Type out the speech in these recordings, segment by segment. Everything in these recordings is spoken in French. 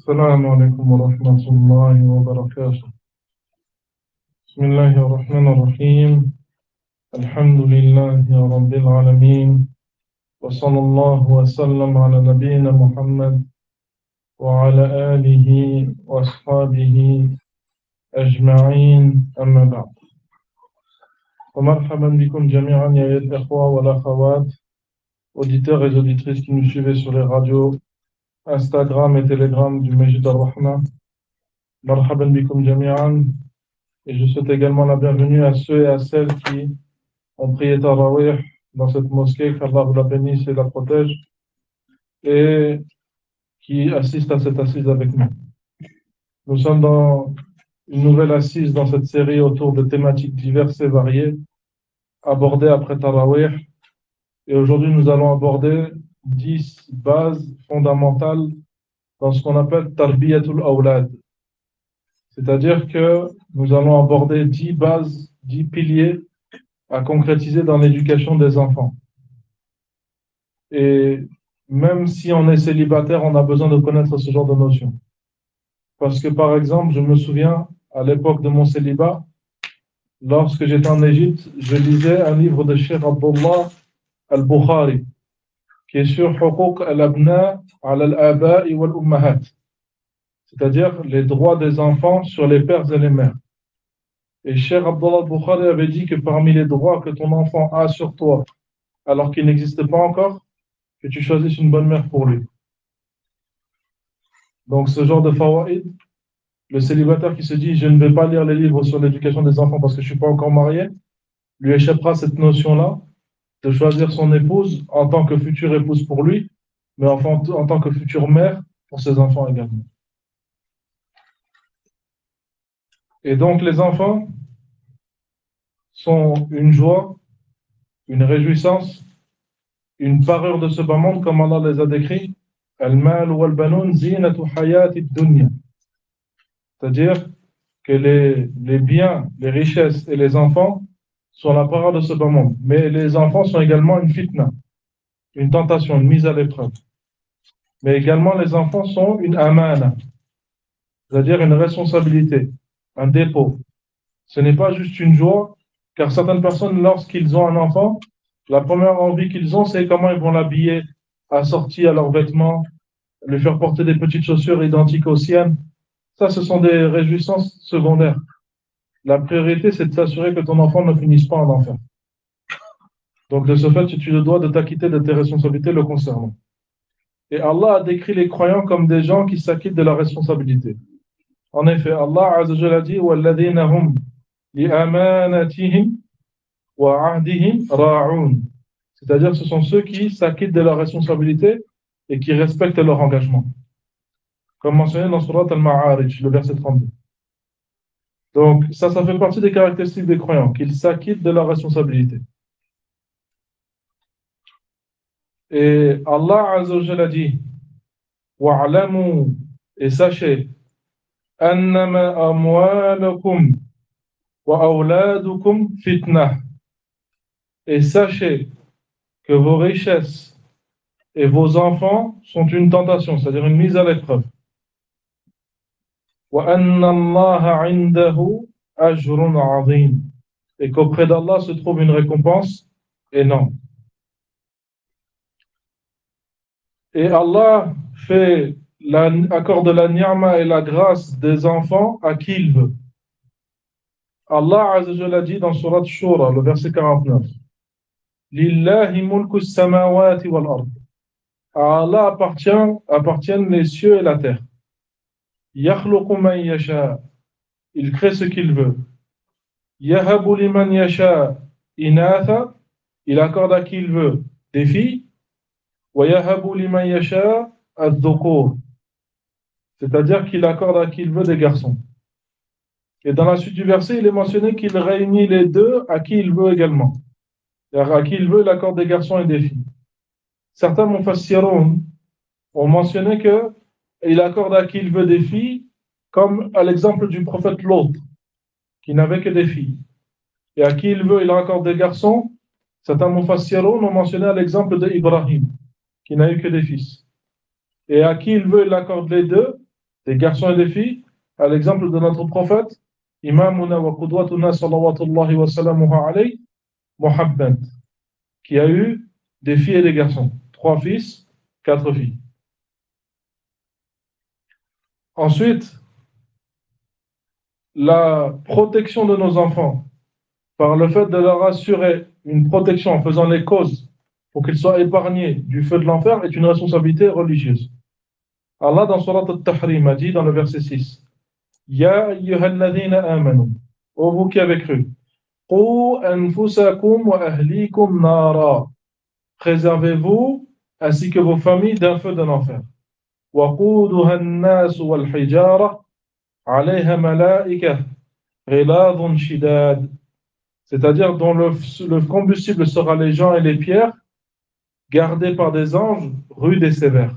السلام عليكم ورحمة الله وبركاته. بسم الله الرحمن الرحيم. الحمد لله رب العالمين، وصلى الله وسلم على نبينا محمد وعلى آله وأصحابه أجمعين، أما بعد. ومرحبا بكم جميعا يا الإخوة والأخوات, auditeurs et auditrices qui nous suivez sur les radios Instagram et Telegram du Majid al-Rahma. Marhaban bikum jami'an. Et je souhaite également la bienvenue à ceux et à celles qui ont prié Tarawih dans cette mosquée, qu'Allah la bénisse et la protège, et qui assistent à cette assise avec nous. Nous sommes dans une nouvelle assise dans cette série autour de thématiques diverses et variées, abordées après Tarawih. Et aujourd'hui, nous allons aborder 10 bases fondamentales dans ce qu'on appelle Tarbiyatul Awlad. C'est-à-dire que nous allons aborder 10 bases, 10 piliers à concrétiser dans l'éducation des enfants. Et même si on est célibataire, on a besoin de connaître ce genre de notions. Parce que par exemple, je me souviens, à l'époque de mon célibat, lorsque j'étais en Égypte, je lisais un livre de Cheikh Abdullah al-Bukhari, qui est sur Huquq al-Abna ala al-Aba'i wal-Ummahat, c'est-à-dire les droits des enfants sur les pères et les mères. Et Cheikh Abdullah al-Bukhari avait dit que parmi les droits que ton enfant a sur toi, alors qu'il n'existe pas encore, que tu choisisses une bonne mère pour lui. Donc ce genre de fawaïd, le célibataire qui se dit je ne vais pas lire les livres sur l'éducation des enfants parce que je ne suis pas encore marié, lui échappera cette notion-là de choisir son épouse en tant que future épouse pour lui, mais en tant que future mère pour ses enfants également. Et donc les enfants sont une joie, une réjouissance, une parure de ce bas monde, comme Allah les a décrits. Al-mal wal banoun zinatu hayati dunya. C'est-à-dire que les biens, les richesses et les enfants sont la parole de ce bas monde. Mais les enfants sont également une fitna, une tentation, une mise à l'épreuve. Mais également les enfants sont une amana, c'est-à-dire une responsabilité, un dépôt. Ce n'est pas juste une joie, car certaines personnes, lorsqu'ils ont un enfant, la première envie qu'ils ont, c'est comment ils vont l'habiller, assortir à leurs vêtements, lui faire porter des petites chaussures identiques aux siennes. Ça, ce sont des réjouissances secondaires. La priorité, c'est de s'assurer que ton enfant ne finisse pas en enfer. Donc, de ce fait, tu te dois de t'acquitter de tes responsabilités le concernant. Et Allah a décrit les croyants comme des gens qui s'acquittent de la responsabilité. En effet, Allah Azza wa Jalla a dit وَالَّذِينَ هُمْ لِأَمَانَتِهِمْ وَعَهْدِهِمْ رَاعُونَ. C'est-à-dire, ce sont ceux qui s'acquittent de leur responsabilité et qui respectent leur engagement. Comme mentionné dans Surat Al-Ma'arij, le verset 32. Donc, ça fait partie des caractéristiques des croyants, qu'ils s'acquittent de leur responsabilité. Et Allah Azza wa Jalla dit وَعْلَمُوا, et sachez أَنَّمَا أَمْوَالُكُمْ وَأَوْلَادُكُمْ فِتْنَةٌ. Et sachez que vos richesses et vos enfants sont une tentation, c'est-à-dire une mise à l'épreuve. وَأَنَّ اللَّهَ عِنْدَهُ أَجْرٌ عَظِيمٌ. Et qu'auprès d'Allah se trouve une récompense énorme. Et Allah accorde la ni'ma et la grâce des enfants à qui il veut. Allah Azza wa Jalla dit dans Surat Shura, le verset 49, Lillahi mulku samawati wal ard. À Allah appartiennent les cieux et la terre. Yakhluqu man yasha. Il crée ce qu'il veut. Yahabu liman yasha inatha. Il accorde à qui il veut des filles. Wa yahabu liman yasha ad-dhukur. C'est-à-dire qu'il accorde à qui il veut des garçons. Et dans la suite du verset, il est mentionné qu'il réunit les deux à qui il veut également. À qui il veut, il accorde des garçons et des filles. Certains mufassiroun ont mentionné qu'il accorde à qui il veut des filles, comme à l'exemple du prophète Lot, qui n'avait que des filles. Et à qui il veut, il accorde des garçons. Certains mufassiroun ont mentionné à l'exemple d'Ibrahim, qui n'a eu que des fils. Et à qui il veut, il accorde les deux, des garçons et des filles, à l'exemple de notre prophète, Imamuna wa Qudwatuna salawatullahi wa salamuhu alayhi, Muhammad, qui a eu des filles et des garçons, 3 fils, 4 filles. Ensuite, la protection de nos enfants, par le fait de leur assurer une protection en faisant les causes pour qu'ils soient épargnés du feu de l'enfer, est une responsabilité religieuse. Allah, dans Surat Al-Tahrim, a dit dans le verset 6, Ya ayyuhalladhina amanu, ô vous qui avez cru, Qu anfusakum wa ahlikum nara, préservez-vous ainsi que vos familles d'un feu de l'enfer. وقودها الناس والحجارة عليها ملائكة غلاظ شداد, c'est-à-dire dont le combustible sera les gens et les pierres, gardés par des anges rudes et sévères.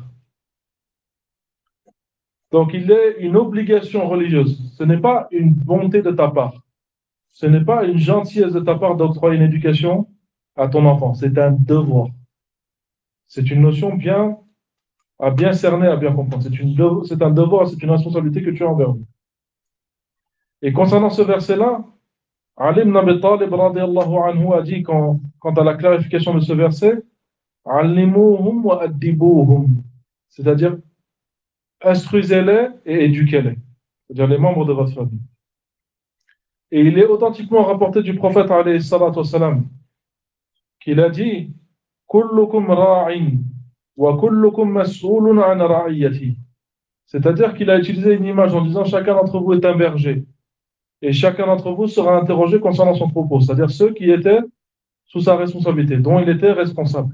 Donc il est une obligation religieuse, ce n'est pas une bonté de ta part, ce n'est pas une gentillesse de ta part d'octroyer une éducation à ton enfant, c'est un devoir. C'est une notion à bien cerner, à bien comprendre. C'est un devoir, c'est une responsabilité que tu as envers lui. Et concernant ce verset-là, Ali ibn Abi Talib radiyallahu anhu a dit quant à la clarification de ce verset, Allimuhum wa addibuhum, c'est-à-dire instruisez-les et éduquez-les, c'est-à-dire les membres de votre famille. Et il est authentiquement rapporté du prophète alayhi salatu wassalam qu'il a dit Kullukum ra'in wa kullukum mas'ulun an ra'iyati, c'est-à-dire qu'il a utilisé une image en disant chacun d'entre vous est un berger et chacun d'entre vous sera interrogé concernant son troupeau, c'est-à-dire ceux qui étaient sous sa responsabilité, dont il était responsable.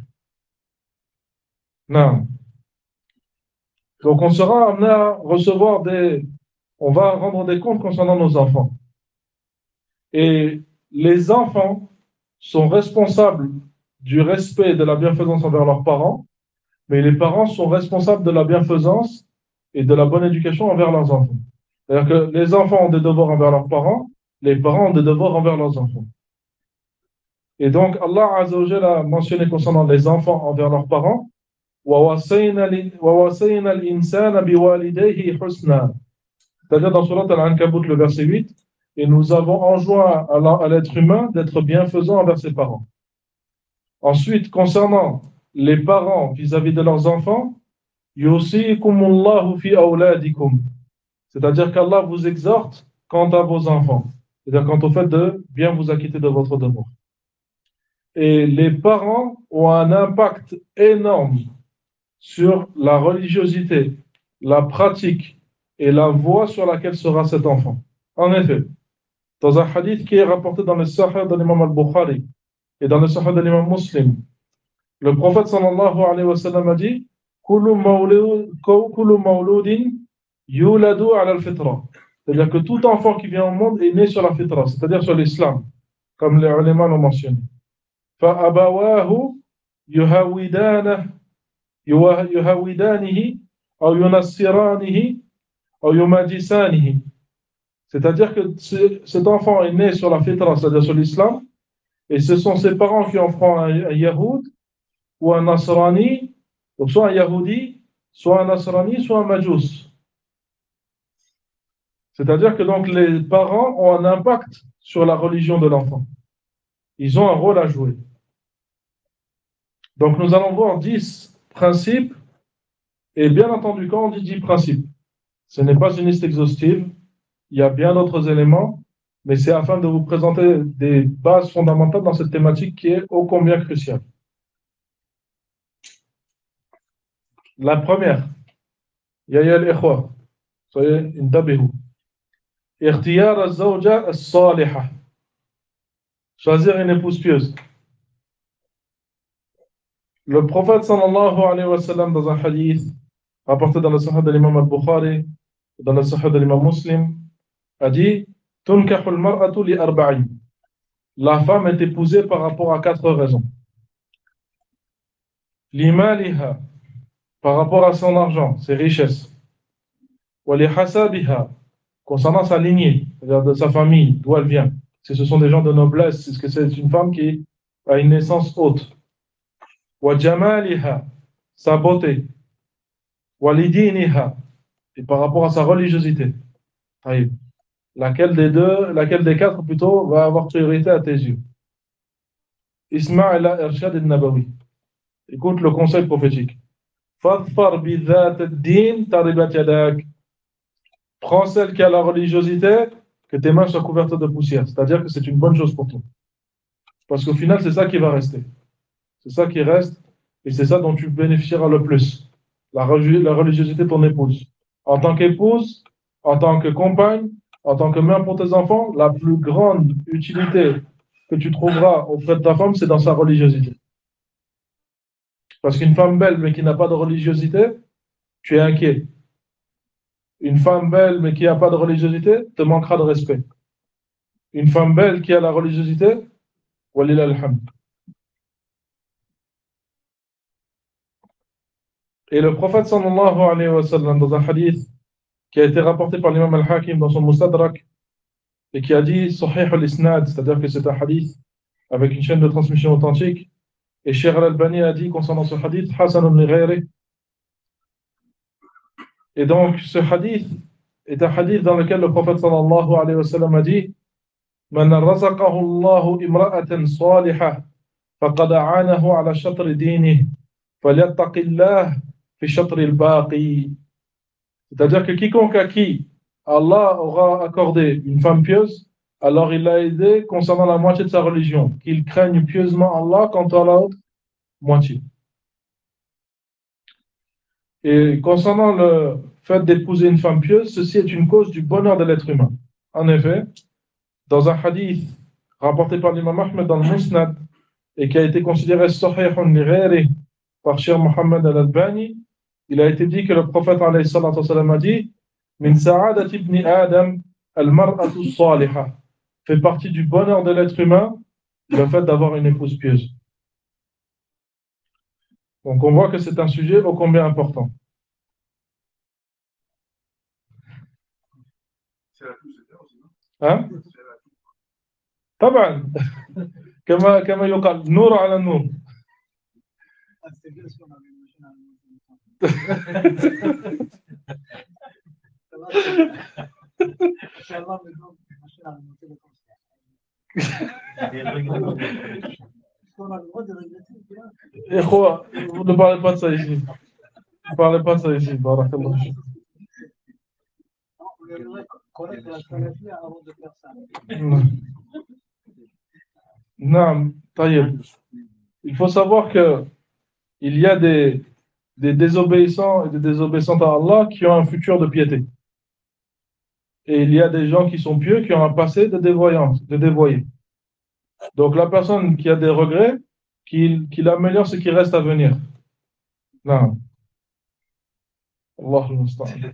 Non. Donc on sera amené à recevoir on va rendre des comptes concernant nos enfants. Et les enfants sont responsables du respect et de la bienfaisance envers leurs parents, mais les parents sont responsables de la bienfaisance et de la bonne éducation envers leurs enfants. C'est-à-dire que les enfants ont des devoirs envers leurs parents, les parents ont des devoirs envers leurs enfants. Et donc Allah Azza wa Jalla a mentionné concernant les enfants envers leurs parents, وَوَصَيْنَا الْإِنسَانَ بِوَالِدَيْهِ حُسْنًا, c'est-à-dire dans Surat Al-Ankabut, le verset 8, et nous avons enjoint à l'être humain d'être bienfaisant envers ses parents. Ensuite, concernant les parents vis-à-vis de leurs enfants, yusikumullahu fi awladikum, c'est-à-dire qu'Allah vous exhorte quant à vos enfants, c'est-à-dire quant au fait de bien vous acquitter de votre devoir. Et les parents ont un impact énorme sur la religiosité, la pratique et la voie sur laquelle sera cet enfant. En effet, dans un hadith qui est rapporté dans le Sahih de l'imam al-Bukhari et dans le Sahih de l'imam Muslim, le prophète sallallahu alayhi wa sallam a dit Kullu mawludin yuladu ala al-fitra, c'est-à-dire que tout enfant qui vient au monde est né sur la fitra, c'est-à-dire sur l'islam, comme les ulama l'ont mentionné. فَأَبَوَاهُ يهودانه أو ينصرانه أو يمجسانه, c'est-à-dire que cet enfant est né sur la fitra, c'est-à-dire sur l'islam, et ce sont ses parents qui en feront un yahoud ou un nasrani, donc soit un yahoudi, soit un nasrani, soit un majus. C'est-à-dire que donc les parents ont un impact sur la religion de l'enfant. Ils ont un rôle à jouer. Donc nous allons voir 10 principes, et bien entendu, quand on dit 10 principes, ce n'est pas une liste exhaustive, il y a bien d'autres éléments, mais c'est afin de vous présenter des bases fondamentales dans cette thématique qui est ô combien cruciale. La première, Ya al-ikhwa, soyez intabihu. Ikhtiyar az-zawja as-salihah. Choisir une épouse pieuse. Le prophète sallallahu alayhi wa sallam, dans un hadith rapporté dans le Sahih de l'imam al-Bukhari, dans le Sahih de l'imam Muslim, a dit Tunkahu al-mar'atu li arba'in. La femme est épousée par rapport à 4 raisons. Limaliha, par rapport à son argent, ses richesses. Wa li hasabiha, concernant sa lignée, c'est-à-dire de sa famille, d'où elle vient. Si ce sont des gens de noblesse, est-ce que c'est une femme qui a une naissance haute. Wa jamaliha, sa beauté. Wa li diniha, et par rapport à sa religiosité. Taïb. Laquelle des quatre plutôt va avoir priorité à tes yeux? Isma' ila irshad al-Nabawi. Écoute le conseil prophétique. Fadfar bi dhat ad-din taribat yadak. Prends celle qui a la religiosité, que tes mains soient couvertes de poussière. C'est-à-dire que c'est une bonne chose pour toi. Parce qu'au final, c'est ça qui va rester. C'est ça qui reste, et c'est ça dont tu bénéficieras le plus. La religiosité de ton épouse. En tant qu'épouse, en tant que compagne, en tant que mère pour tes enfants, la plus grande utilité que tu trouveras auprès de ta femme, c'est dans sa religiosité. Parce qu'une femme belle, mais qui n'a pas de religiosité, tu es inquiet. Une femme belle, mais qui n'a pas de religiosité, te manquera de respect. Une femme belle qui a la religiosité, walillah alhamd. Et le prophète sallallahu alayhi wa sallam, dans un hadith qui a été rapporté par l'imam al-Hakim dans son Mustadrak, et qui a dit Sahih al-Isnad, c'est-à-dire que c'est un hadith avec une chaîne de transmission authentique. Et Cheikh al-Albani a dit concernant ce hadith, Hasanun li ghayri. Et donc, ce hadith est un hadith dans lequel le prophète sallallahu alayhi wa sallam a dit Man razaqahu Allahu imra'atan salihah faqad a'anahu ala shatr dinihi falyattaqillah fi shatr al-baqi. C'est-à-dire que quiconque à qui Allah aura accordé une femme pieuse, alors il l'a aidé concernant la moitié de sa religion, qu'il craigne pieusement Allah quant à l'autre moitié. Et concernant le fait d'épouser une femme pieuse, ceci est une cause du bonheur de l'être humain. En effet, dans un hadith rapporté par l'imam Ahmed dans le Musnad et qui a été considéré sahihun li ghayri par Cheikh Mohammed al-Albani, il a été dit que le prophète alayhi salatu wa sallam a dit Min sa'adat ibn Adam al-mar'atu salihah, fait partie du bonheur de l'être humain le fait d'avoir une épouse pieuse. Donc on voit que c'est un sujet ô combien important. Hein? طبعا كما يقال نور على نور. Vous ne parlez pas de ça ici. Ne parlez pas de ça ici. Barakallah. Non, il faut savoir que il y a des désobéissants et des désobéissantes à Allah qui ont un futur de piété. Et il y a des gens qui sont pieux qui ont un passé de dévoyance, de dévoyés. Donc la personne qui a des regrets, qu'il améliore ce qui reste à venir. Non. Allah al-Musta'an.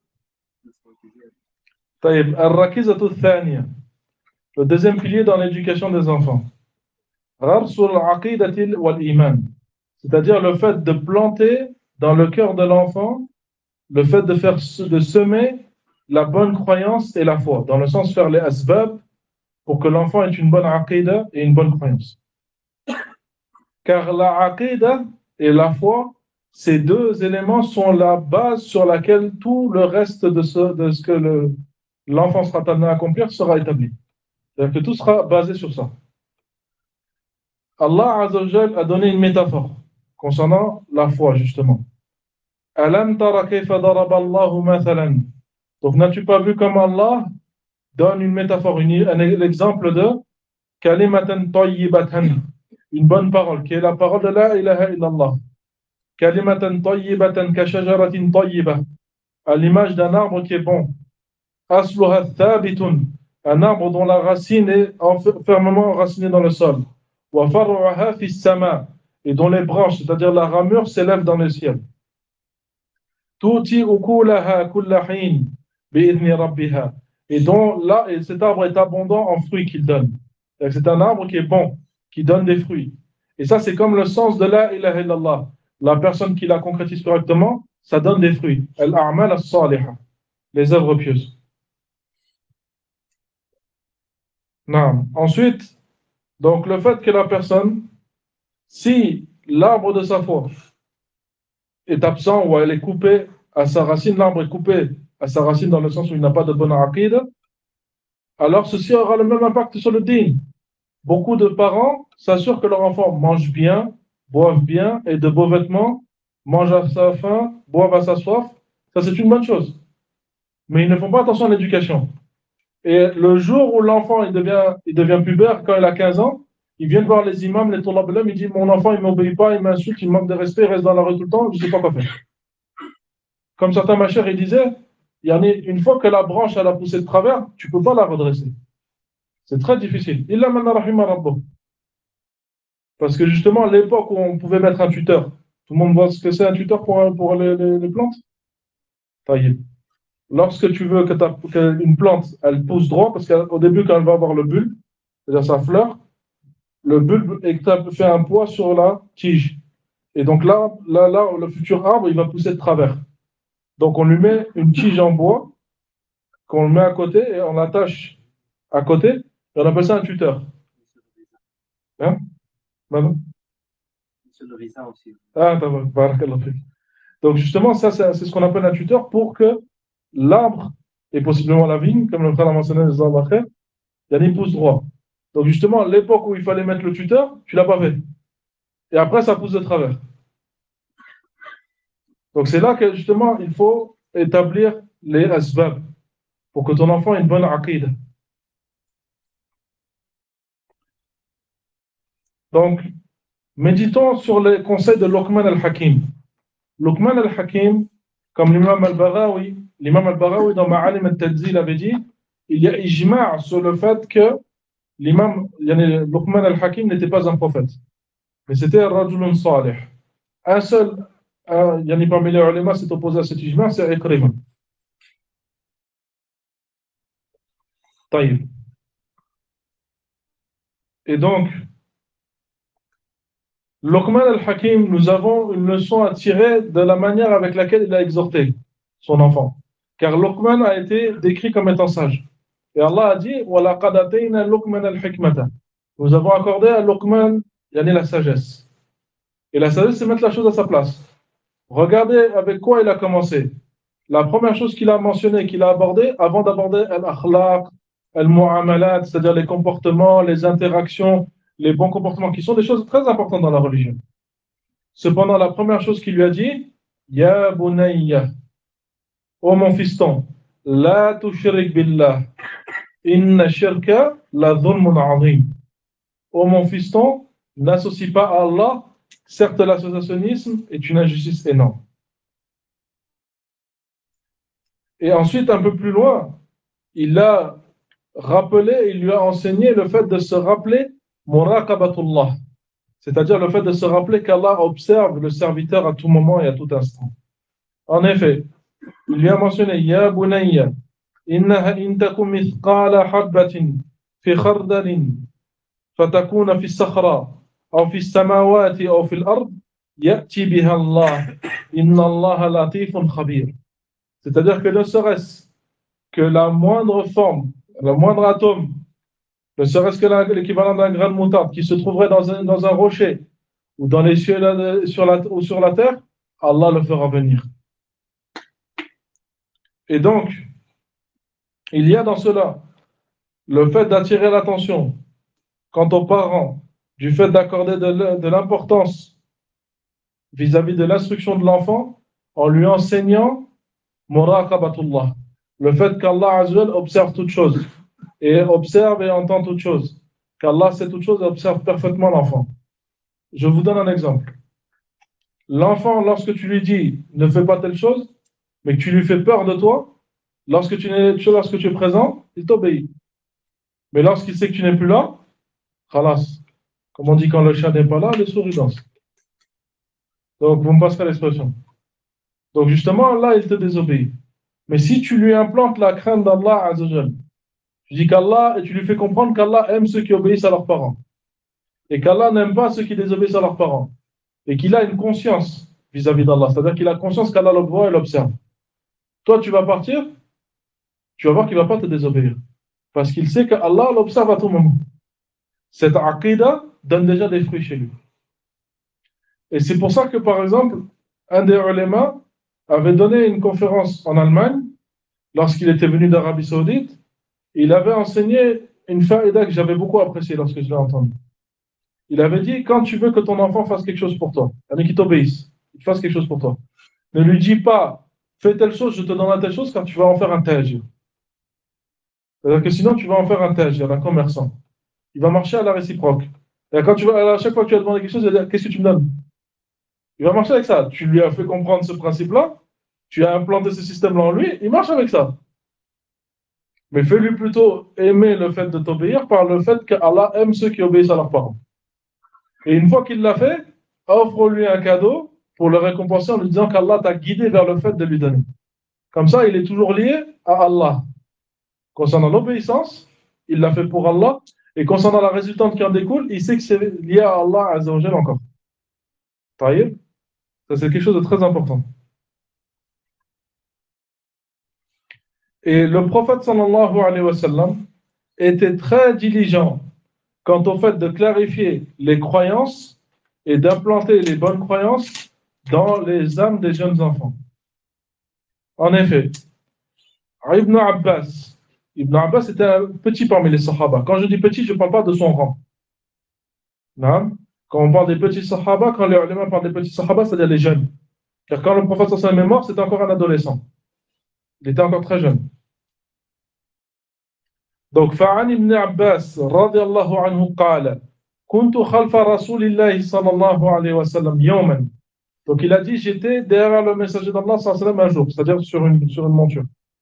طيب الركيزة الثانية, le deuxième pilier dans l'éducation des enfants. غرس العقيدة والإيمان, c'est-à-dire le fait de planter dans le cœur de l'enfant, le fait de semer la bonne croyance et la foi, dans le sens de faire les asbab pour que l'enfant ait une bonne aqidah et une bonne croyance. Car la aqidah et la foi, ces deux éléments sont la base sur laquelle tout le reste de ce que l'enfant sera amené à accomplir sera établi. C'est-à-dire que tout sera basé sur ça. Allah Azza wa Jal a donné une métaphore concernant la foi, justement. Alam tara kayfa daraba Allahu mathalan. Donc, n'as-tu pas vu comme Allah donne une métaphore, l'exemple de kalimatan tayyibatan, une bonne parole, qui est la parole de la ilaha illallah. Kalimatan tayyibatan ka shajaratin tayyibah, à l'image d'un arbre qui est bon. Asluha thabitun, un arbre dont la racine est fermement enracinée dans le sol. Wa far'uha fi sama, et dont les branches, c'est-à-dire la ramure, s'élèvent dans le ciel. Tuti ukulaha kulla hin bi'idhni rabbiha, et dont là, et cet arbre est abondant en fruits qu'il donne. C'est un arbre qui est bon, qui donne des fruits. Et ça, c'est comme le sens de la ilaha illallah. La personne qui la concrétise correctement, ça donne des fruits. Al-a'mal as-salihah, les œuvres pieuses. Non. Ensuite, donc le fait que la personne, si l'arbre de sa foi est absent ou elle est coupée à sa racine, l'arbre est coupé à sa racine dans le sens où il n'a pas de bonne aqid, alors ceci aura le même impact sur le din. Beaucoup de parents s'assurent que leur enfant mange bien, boive bien, ait de beaux vêtements, mange à sa faim, boive à sa soif. Ça, c'est une bonne chose. Mais ils ne font pas attention à l'éducation. Et le jour où l'enfant il devient pubère, quand il a 15 ans, ils viennent voir les imams, les tollab il dit mon enfant il ne m'obéit pas, il m'insulte, il manque de respect, il reste dans la rue tout le temps, je ne sais pas quoi faire. Comme certains machers, ils disaient, une fois que la branche elle a poussé de travers, tu ne peux pas la redresser. C'est très difficile. Illa man rahima rabbuh. Parce que justement, à l'époque où on pouvait mettre un tuteur, tout le monde voit ce que c'est un tuteur pour les plantes. Taïeb. Lorsque tu veux qu'une plante elle pousse droit, parce qu'au début, quand elle va avoir le bulbe, c'est-à-dire sa fleur, le bulbe fait un poids sur la tige. Et donc là, le futur arbre, il va pousser de travers. Donc on lui met une tige en bois, qu'on met à côté et on l'attache à côté, et on appelle ça un tuteur. Hein? Maintenant? Ah, barakallah fik. Donc justement, ça, c'est ce qu'on appelle un tuteur pour que l'arbre, et possiblement la vigne, comme le frère l'a mentionné, il y a des pouces droits. Donc justement, l'époque où il fallait mettre le tuteur, tu ne l'as pas fait. Et après, ça pousse de travers. Donc c'est là que justement, il faut établir les asbab pour que ton enfant ait une bonne aqid. Donc, méditons sur les conseils de Luqman al-Hakim. Luqman al-Hakim, comme l'imam al-Barawi dans Ma'alim al-Tanzil avait dit, il y a ijma' sur le fait que Luqman al-Hakim n'était pas un prophète, mais c'était un rajulun salih. Un seul, parmi les ulama s'est opposé à cet ijma', c'est Ikrima. Taïb. Et donc, Luqman al-Hakim, nous avons une leçon à tirer de la manière avec laquelle il a exhorté son enfant. Car Luqman a été décrit comme étant sage. Et Allah a dit وَلَقَدْ أَتَيْنَا لُقْمَنَ الْحِكْمَةَ. Nous avons accordé à Luqman la sagesse. Et la sagesse, c'est mettre la chose à sa place. Regardez avec quoi il a commencé. La première chose qu'il a mentionnée, qu'il a abordée, avant d'aborder al-akhlaq, al-mu'amalat, c'est-à-dire les comportements, les interactions, les bons comportements, qui sont des choses très importantes dans la religion. Cependant, la première chose qu'il lui a dit, Ya bunayya, ô mon fiston, la tushrik billah, inna shirka la dhulmun azim. Ô mon fiston, n'associe pas à Allah, certes l'associationnisme est une injustice énorme. Et ensuite, un peu plus loin, il a rappelé, il lui a enseigné le fait de se rappeler muraqabatullah, c'est-à-dire le fait de se rappeler qu'Allah observe le serviteur à tout moment et à tout instant. En effet, il lui a mentionné Ya bunayya, innaha in takum mithqala habbatin fi khardalin fatakuna fi sakhra aw fi samawati aw fi al-ard ya'ti biha Allah inna Allah latifun khabir. C'est-à-dire que ne serait-ce que la moindre forme, le moindre atome, ne serait-ce que l'équivalent d'un grain de moutarde qui se trouverait dans un rocher ou dans les cieux ou sur la terre, Allah le fera venir. Et donc, il y a dans cela le fait d'attirer l'attention quant aux parents du fait d'accorder de l'importance vis-à-vis de l'instruction de l'enfant en lui enseignant muraqabatullah, le fait qu'Allah Azza observe toutes choses et observe et entend toutes choses, qu'Allah sait toutes choses et observe parfaitement l'enfant. Je vous donne un exemple. L'enfant, lorsque tu lui dis ne fais pas telle chose, mais que tu lui fais peur de toi, lorsque tu es présent, il t'obéit. Mais lorsqu'il sait que tu n'es plus là, khalas. Comme on dit, quand le chat n'est pas là, les souris dansent. Donc, vous me passerez l'expression. Donc, justement, là, il te désobéit. Mais si tu lui implantes la crainte d'Allah Azzawajal, tu dis qu'Allah, et tu lui fais comprendre qu'Allah aime ceux qui obéissent à leurs parents, et qu'Allah n'aime pas ceux qui désobéissent à leurs parents, et qu'il a une conscience vis-à-vis d'Allah, c'est-à-dire qu'il a conscience qu'Allah le voit et l'observe. Toi, tu vas partir, tu vas voir qu'il ne va pas te désobéir, parce qu'il sait qu'Allah l'observe à tout moment. Cette aqidah donne déjà des fruits chez lui. Et c'est pour ça que, par exemple, un des ulama, avait donné une conférence en Allemagne lorsqu'il était venu d'Arabie Saoudite. Il avait enseigné une faïda que j'avais beaucoup appréciée lorsque je l'ai entendu. Il avait dit, quand tu veux que ton enfant fasse quelque chose pour toi, qu'il t'obéisse, qu'il fasse quelque chose pour toi, ne lui dis pas, fais telle chose, je te donnerai telle chose, car tu vas en faire un tajir. C'est-à-dire que sinon, tu vas en faire un tajir, un commerçant. Il va marcher à la réciproque. Et quand à chaque fois que tu vas demander quelque chose, il va dire, qu'est-ce que tu me donnes? Il va marcher avec ça. Tu lui as fait comprendre ce principe-là, tu as implanté ce système-là en lui, il marche avec ça. Mais fais-lui plutôt aimer le fait de t'obéir par le fait qu'Allah aime ceux qui obéissent à leurs parents. Et une fois qu'il l'a fait, offre-lui un cadeau pour le récompenser en lui disant qu'Allah t'a guidé vers le fait de lui donner. Comme ça, il est toujours lié à Allah. Concernant l'obéissance, il l'a fait pour Allah. Et concernant la résultante qui en découle, il sait que c'est lié à Allah Azza wa Jalla encore. Taïb, ça c'est quelque chose de très important. Et le prophète sallallahu alayhi wa sallam était très diligent quant au fait de clarifier les croyances et d'implanter les bonnes croyances dans les âmes des jeunes enfants. En effet, Ibn Abbas était un petit parmi les Sahaba. Quand je dis petit, je ne parle pas de son rang. Non? Quand on parle des petits Sahaba, quand les ulama parlent des petits Sahaba, c'est-à-dire les jeunes. Car quand le prophète sallallahu alayhi wa sallam est mort, c'était encore un adolescent. Il était encore très jeune. Donc, فعن ابن عباس رضي الله عنه قال كنت خلف رسول الله صلى الله عليه وسلم يوما. Donc, il a dit, j'étais derrière le messager d'Allah sallallahu alayhi wa sallam un jour, c'est-à-dire sur une monture.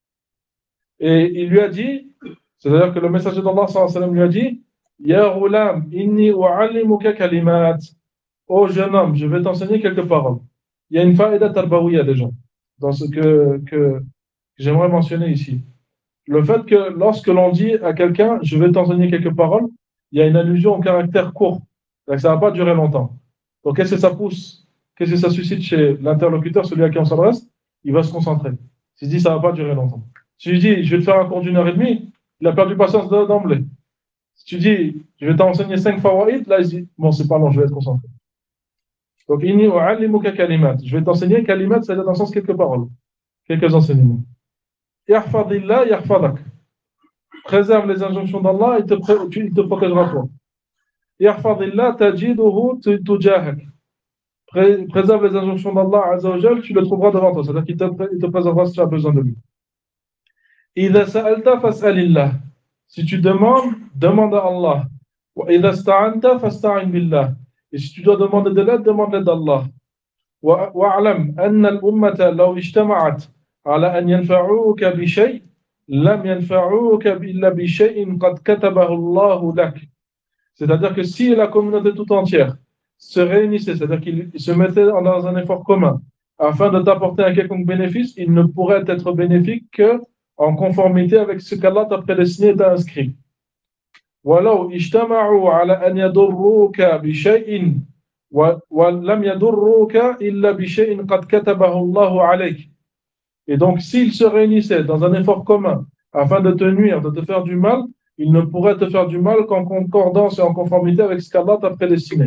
Et il lui a dit, c'est-à-dire que le messager d'Allah sallallahu alayhi wa sallam lui a dit, Ya ghulam, inni u'allimuka kalimat. Oh jeune homme, je vais t'enseigner quelques paroles. Il y a une faïda tarbawiya déjà, dans ce que j'aimerais mentionner ici. Le fait que lorsque l'on dit à quelqu'un, je vais t'enseigner quelques paroles, il y a une allusion au caractère court. Ça ne va pas durer longtemps. Donc, qu'est-ce que ça pousse? Qu'est-ce que ça suscite chez l'interlocuteur, celui à qui on s'adresse? Il va se concentrer. S'il se dit, ça ne va pas durer longtemps. Si tu dis, je vais te faire un cours d'1 heure et demie, il a perdu patience d'emblée. Si tu dis, je vais t'enseigner 5 fawaïd, là, il se dit, bon, c'est pas long, je vais être concentré. Donc, inni u'allimuka kalimat. Je vais t'enseigner kalimat, c'est-à-dire dans le sens quelques paroles, quelques enseignements. Yahfadillah, yahfadak. Préserve les injonctions d'Allah, il te protégera toi. Yahfadillah, tajiduhu tujahak. Préserve les injonctions d'Allah Azza wa Jal, tu le trouveras devant toi. C'est-à-dire qu'il te préservera si tu as besoin de lui. Idha sa'alta fas'alillah. Si tu demandes, demande à Allah. Wa idha sta'anta fasta'in billah. Et si tu dois demander de l'aide, demande l'aide d'Allah. Wa'alam anna al-ummata law ijtama'at ala an yanfa'uka bi shay' lam yanfa'uka illa bi shay'in qad katabahu Allahu lak. C'est-à-dire que si la communauté tout entière se réunissait, c'est-à-dire qu'ils se mettaient dans un effort commun afin de t'apporter un quelconque bénéfice, il ne pourrait être bénéfique qu'en conformité avec ce qu'Allah t'a prédestiné et t'a inscrit. وَلَوْ اجْتَمَعُوا عَلَى أَنْ يَضُرُّوكَ بِشَيْءٍ وَلَمْ يَضُرُّوكَ إِلَّا بِشَيْءٍ قَدْ كَتَبَهُ اللَّهُ عَلَيْكَ. Et donc, s'ils se réunissaient dans un effort commun afin de te nuire, de te faire du mal, ils ne pourraient te faire du mal qu'en concordance et en conformité avec ce qu'Allah t'a prédestiné.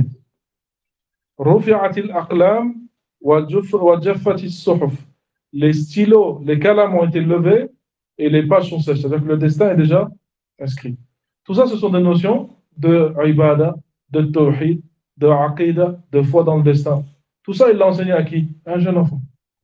رُفِعَتِ الْأَقْلَامِ وَجَفَّتِ الصُّحُفِ. Les stylos, les calams ont été levés et les pages sont sèches. C'est-à-dire que le destin est déjà inscrit. Tout ça, ce sont des notions de ibadah, de tawhid, de aqidah, de foi dans le destin. Tout ça, il l'a enseigné à qui? Un jeune enfant.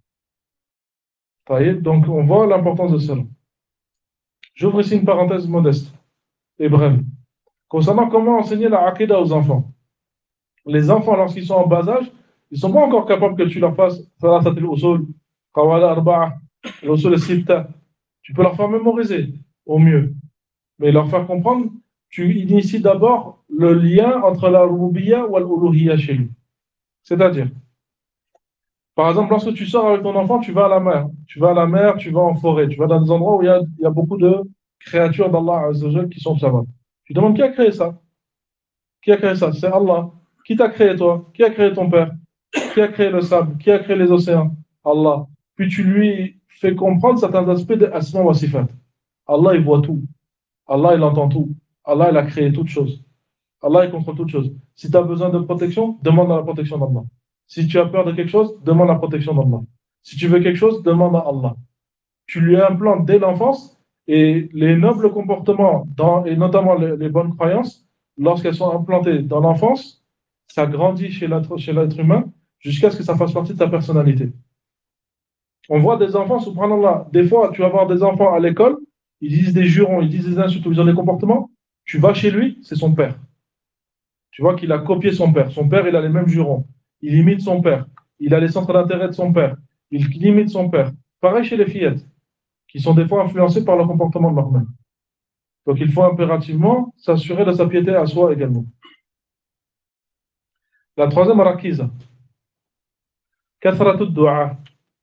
Donc, on voit l'importance de cela. J'ouvre ici une parenthèse modeste et brève. Concernant comment enseigner la aqidah aux enfants. Les enfants, lorsqu'ils sont en bas âge, ils ne sont pas encore capables que tu leur fasses Thalathat al-Usul, Qawala Arba'a, l'Usul al-Sitta. Tu peux leur faire mémoriser au mieux. Mais leur faire comprendre, tu inities d'abord le lien entre la rububiyya ou l'uluhiyya chez lui. C'est-à-dire, par exemple, lorsque tu sors avec ton enfant, tu vas à la mer. Tu vas à la mer, tu vas en forêt. Tu vas dans des endroits où il y a beaucoup de créatures d'Allah Azza wa Jal qui sont là-bas. Tu demandes qui a créé ça? Qui a créé ça? C'est Allah. Qui t'a créé toi? Qui a créé ton père? Qui a créé le sable? Qui a créé les océans? Allah. Puis tu lui fais comprendre certains aspects de Asma wa Sifat. Allah, il voit tout. Allah, il entend tout. Allah, il a créé toutes choses. Allah, il contrôle toutes choses. Si tu as besoin de protection, demande la protection d'Allah. Si tu as peur de quelque chose, demande la protection d'Allah. Si tu veux quelque chose, demande à Allah. Tu lui implantes dès l'enfance et les nobles comportements, et notamment les bonnes croyances, lorsqu'elles sont implantées dans l'enfance, ça grandit chez l'être humain jusqu'à ce que ça fasse partie de sa personnalité. On voit des enfants, subhanallah, des fois tu vas voir des enfants à l'école, ils disent des jurons, ils disent des insultes, ils ont des comportements, tu vas chez lui, c'est son père. Tu vois qu'il a copié son père. Son père, il a les mêmes jurons. Il imite son père. Il a les centres d'intérêt de son père. Il imite son père. Pareil chez les fillettes, qui sont des fois influencées par le comportement de leur mère. Donc il faut impérativement s'assurer de sa piété à soi également. La troisième rakiza, kathratud du'a.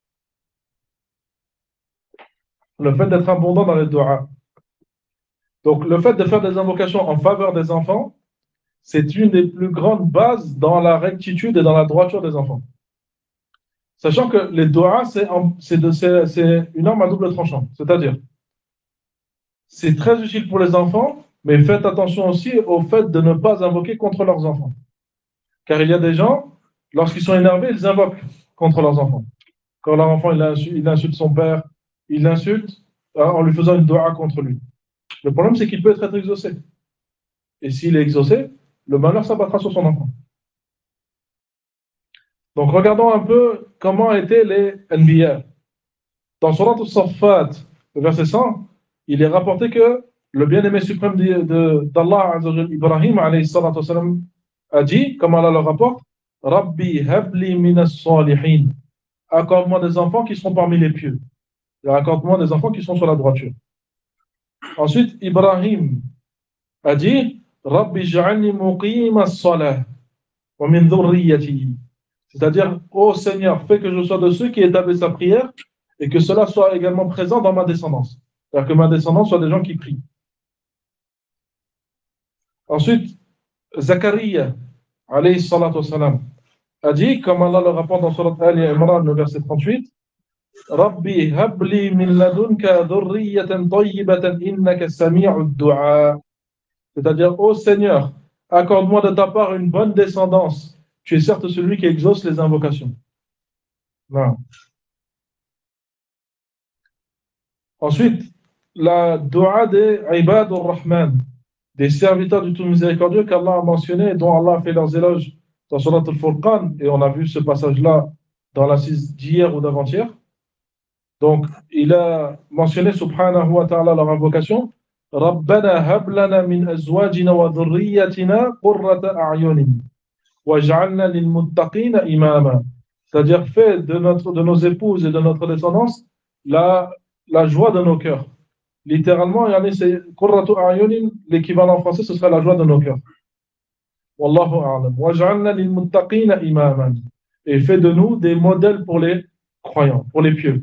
Le fait d'être abondant dans les du'a. Donc le fait de faire des invocations en faveur des enfants, c'est une des plus grandes bases dans la rectitude et dans la droiture des enfants. Sachant que les du'a, c'est une arme à double tranchant. C'est-à-dire, c'est très utile pour les enfants, mais faites attention aussi au fait de ne pas invoquer contre leurs enfants. Car il y a des gens, lorsqu'ils sont énervés, ils invoquent contre leurs enfants. Quand leur enfant il insulte son père, il l'insulte en lui faisant une doua contre lui. Le problème, c'est qu'il peut être exaucé. Et s'il est exaucé, le malheur s'abattra sur son enfant. Donc regardons un peu comment étaient les Anbiya. Dans Surat al-Saffat, le verset 100, il est rapporté que le bien-aimé suprême d'Allah, Ibrahim, alayhi salatu wasalam, a dit, comme Allah le rapporte, Rabbi habli minas salihin. Accorde-moi des enfants qui seront parmi les pieux. Et accorde-moi des enfants qui seront sur la droiture. Ensuite, Ibrahim a dit Rabbi ja'alni muqima as-salah wa min dhurriyyati. C'est-à-dire, ô Seigneur, fais que je sois de ceux qui établissent sa prière et que cela soit également présent dans ma descendance. C'est-à-dire que ma descendance soit des gens qui prient. Ensuite, Zachariah, alayhi salatu wassalam, a dit, comme Allah le rapporte dans Surat Ali Imran, le verset 38, Rabbi habli min ladunka dhurriyatan tayyibatan innaka sami'ud du'a. C'est-à-dire, ô Seigneur, accorde-moi de ta part une bonne descendance. Tu es certes celui qui exauce les invocations. Non. Ensuite, la dua des Ibad al-Rahman, des serviteurs du tout miséricordieux qu'Allah a mentionné et dont Allah a fait leurs éloges dans Surat al-Furqan, et on a vu ce passage-là dans l'assise d'hier ou d'avant-hier. Donc, il a mentionné, subhanahu wa ta'ala, leur invocation. Rabbana hab lana min azwajina wa dhurriyyatina qurrata a'yunin waj'alna lil muttaqina imama. C'est-à-dire, fais de nos épouses et de notre descendance la joie de nos cœurs. Littéralement, c'est qurratu a'yunin, l'équivalent français, ce serait la joie de nos cœurs. Wallahu a'lam. Waj'alna lil muttaqina imama. Et fais de nous des modèles pour les croyants, pour les pieux.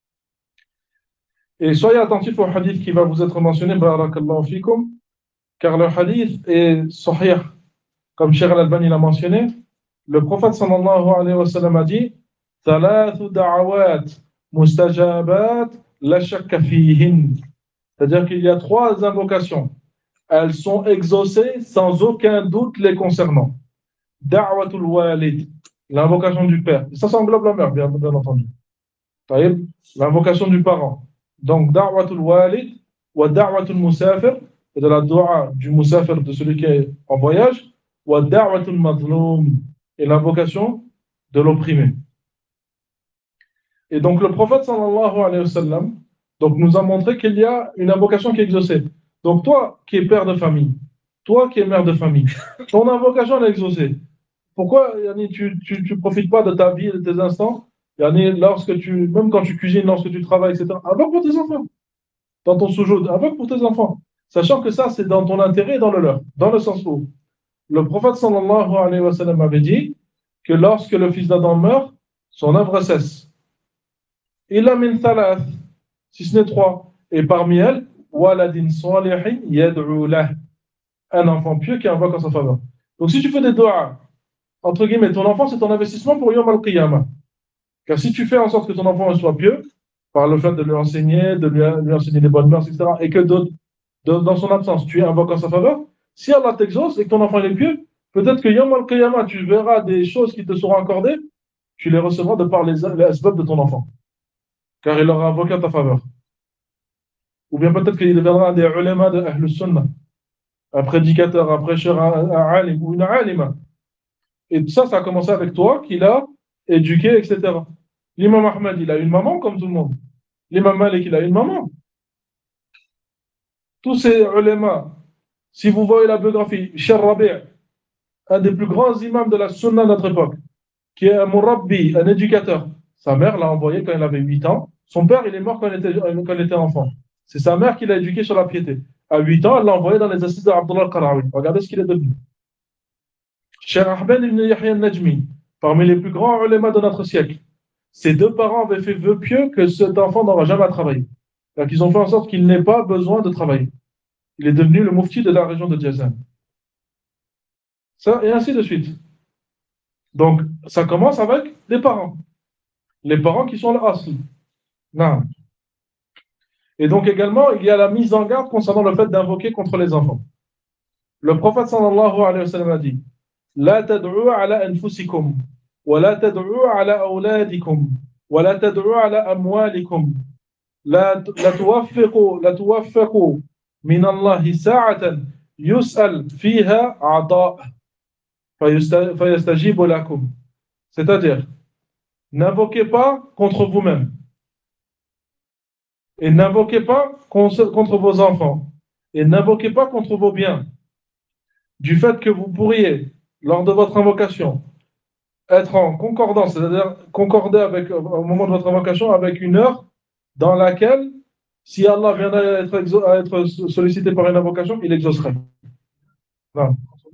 Et soyez attentifs au hadith qui va vous être mentionné, barakallahu fikum, car le hadith est sahih, comme Cheikh Al-Albani l'a mentionné. Le prophète sallallahu alayhi wa sallam a dit Thalathu da'awat mustajabat la shakka fihin. C'est-à-dire qu'il y a 3 invocations. Elles sont exaucées sans aucun doute les concernant. Da'watul walid, l'invocation du père. Et ça englobe la mère, bien entendu. L'invocation du parent. Donc, da'watul walid wa da'watul musafir, et de la dua du musafir, de celui qui est en voyage, wa da'watul mazloum, et l'invocation de l'opprimé. Et donc, le prophète sallallahu alayhi wa sallam nous a montré qu'il y a une invocation qui est exaucée. Donc, toi qui es père de famille, toi qui es mère de famille, ton invocation est exaucée. Pourquoi tu ne profites pas de ta vie et de tes instants? Même quand tu cuisines, lorsque tu travailles, etc., invoque pour tes enfants. Dans ton soujoud, invoque pour tes enfants. Sachant que ça, c'est dans ton intérêt et dans le leur. Dans le sens où le prophète sallallahu alayhi wa sallam avait dit que lorsque le fils d'Adam meurt, son œuvre cesse. Il a min thalath, si ce n'est 3. Et parmi elles, waladin salihin yad'u lah, un enfant pieux qui invoque en sa faveur. Donc si tu fais des doigts, entre guillemets, ton enfant, c'est ton investissement pour Yom al-Qiyamah. Car si tu fais en sorte que ton enfant soit pieux, par le fait de lui enseigner, de lui enseigner des bonnes mœurs, etc., et que dans son absence, tu invoques en sa faveur, si Allah t'exauce et que ton enfant est pieux, peut-être que Yom al-Qiyamah, tu verras des choses qui te seront accordées tu les recevras de par les asbab de ton enfant. Car il aura invoqué en ta faveur. Ou bien peut-être qu'il deviendra un des ulama de Ahl Sunnah, un prédicateur, un prêcheur, un alim ou une alima. Et ça a commencé avec toi, qui l'a éduqué, etc. L'imam Ahmed, il a une maman comme tout le monde. L'imam Malik, il a une maman. Tous ces ulama, si vous voyez la biographie, Cheikh Rabi', un des plus grands imams de la sunna de notre époque, qui est un murabbi, un éducateur. Sa mère l'a envoyé quand il avait 8 ans. Son père, il est mort quand il était enfant. C'est sa mère qui l'a éduqué sur la piété. À 8 ans, elle l'a envoyé dans les assises d'Abdullah al-Qarawi. Regardez ce qu'il est devenu. Cheikh Ahmed ibn Yahya al-Najmi, parmi les plus grands ulémas de notre siècle. Ses deux parents avaient fait vœu pieux que cet enfant n'aura jamais à travailler. Donc, ils ont fait en sorte qu'il n'ait pas besoin de travailler. Il est devenu le mufti de la région de Jazan. Ça, et ainsi de suite. Donc, ça commence avec les parents. Les parents qui sont l'asl. Non. Et donc également, il y a la mise en garde concernant le fait d'invoquer contre les enfants. Le prophète sallallahu alayhi wa sallam a dit La tad'u ala anfusikum, wa la tad'u ala awladikum, wa la tad'u ala amwalikum, la tuwaffiqu min Allahi sa'atan yus'al fiha a'ta' fayastajibu lakum. C'est-à-dire, n'invoquez pas contre vous-même. Et n'invoquez pas contre vos enfants. Et n'invoquez pas contre vos biens. Du fait que vous pourriez, lors de votre invocation, être en concordance, c'est-à-dire concorder avec, au moment de votre invocation avec une heure dans laquelle, si Allah viendrait à être sollicité par une invocation, il exaucerait. Non,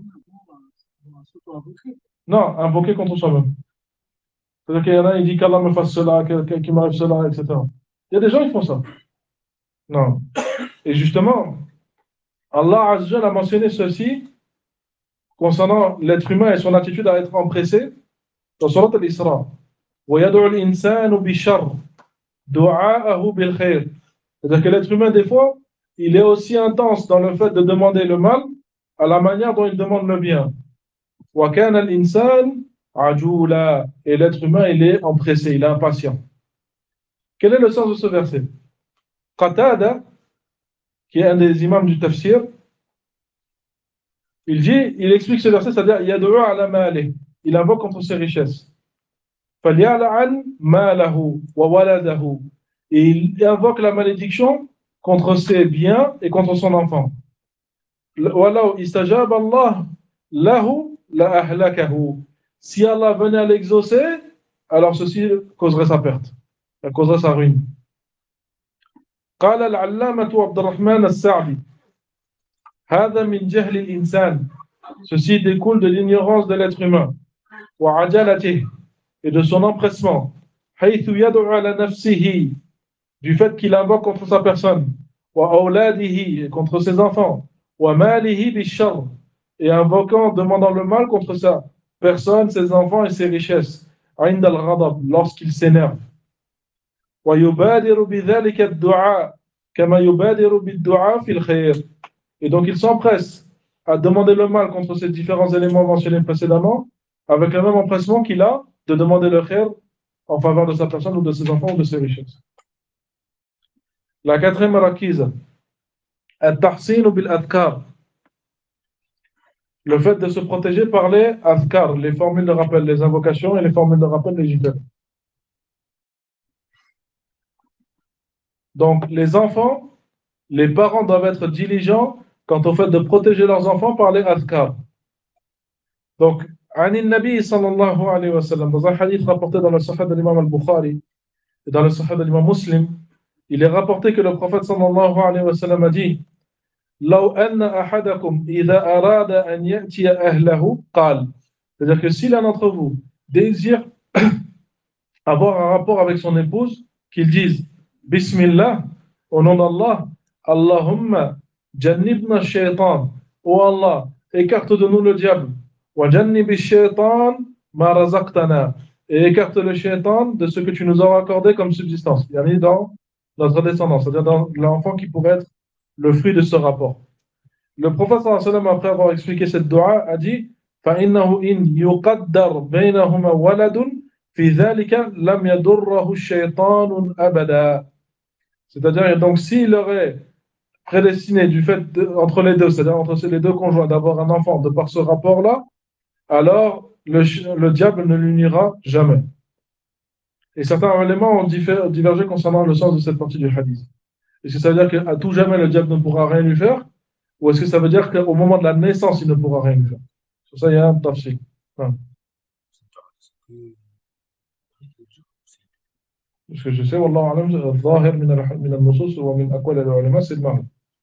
non, invoquer contre soi-même. C'est-à-dire qu'il y en a, il dit qu'Allah me fasse cela, qu'il m'arrive cela, etc. Il y a des gens qui font ça. Non. Et justement, Allah Azza a mentionné ceci concernant l'être humain et son attitude à être empressé dans Surat al-Isra. وَيَدْعُ الْإِنسَانُ بِالشَّرِّ دُعَاءَهُ بِالْخَيْرِ. C'est-à-dire que l'être humain, des fois, il est aussi intense dans le fait de demander le mal à la manière dont il demande le bien. وَكَانَ الْإِنسَانُ عَجُولًا. Et l'être humain, il est empressé, il est impatient. Quel est le sens de ce verset? Qatada, qui est un des imams du tafsir, il explique ce verset, c'est-à-dire yad'u ala malih, il invoque contre ses richesses. Falyal'an malahu wa waladahu. Et il invoque la malédiction contre ses biens et contre son enfant. Walau istajab Allah lahu la ahlakahu. Si Allah venait à l'exaucer, alors ceci causerait sa perte, ça causerait sa ruine. قال العلامة عبد الرحمن السعدي هذا من جهل الإنسان. Ceci découle de l'ignorance de l'être humain. وعجلته, et de son empressement. حيث يدعو على نفسه, du fait qu'il invoque contre sa personne. وأولاده, contre ses enfants. وماله بالشر, et invoquant, demandant le mal contre sa personne, ses enfants et ses richesses. عند الغضب, lorsqu'il s'énerve. ويبادر بذلك الدعاء كما يبادر بالدعاء في الخير. Et donc il s'empresse à demander le mal contre ces différents éléments mentionnés précédemment, avec le même empressement qu'il a de demander le khair en faveur de sa personne ou de ses enfants ou de ses richesses. La quatrième rakiza, at-tahsin bil adhkar, le fait de se protéger par les adhkar, les formules de rappel, les invocations et les formules de rappel légitimes. Donc les enfants, les parents doivent être diligents quant au fait de protéger leurs enfants par les adhkar. Donc, عن النبي صلى الله عليه وسلم, dans un hadith rapporté dans le Sahih de l'imam al-Bukhari et dans le Sahih de l'imam Muslim, il est rapporté que le prophète صلى الله عليه وسلم a dit لو أن أحدكم إذا أراد أن يأتي أهله قال. C'est-à-dire que si l'un d'entre vous désire avoir un rapport avec son épouse, qu'il dise Bismillah, au nom d'Allah, Allahumma jannibna shaitan, oh Allah, écarte de nous le diable, wa jannibi shaitan ma razaqtana, et écarte le shaitan de ce que tu nous auras accordé comme subsistance, yani dans notre descendance, c'est-à-dire dans l'enfant qui pourrait être le fruit de ce rapport. Le prophète sallallahu alayhi wa sallam, après avoir expliqué cette dua, a dit فَإِنَّهُ إِنْ يُقَدَّرْ بَيْنَهُمَا وَلَدٌ في ذلك لم يضره الشيطان أبدا. C'est-à-dire, donc, s'il aurait prédestiné du fait entre les deux, c'est-à-dire entre les deux conjoints, d'avoir un enfant de par ce rapport-là, alors le diable ne l'unira jamais. Et certains éléments ont divergé concernant le sens de cette partie du hadith. Est-ce que ça veut dire qu'à tout jamais le diable ne pourra rien lui faire? Ou est-ce que ça veut dire qu'au moment de la naissance, il ne pourra rien lui faire? Sur ça, il y a un tafsir. Parce que je sais, Wallahu alam, الظاهر من النصوص ومن أقوال العلماء c'est le mari.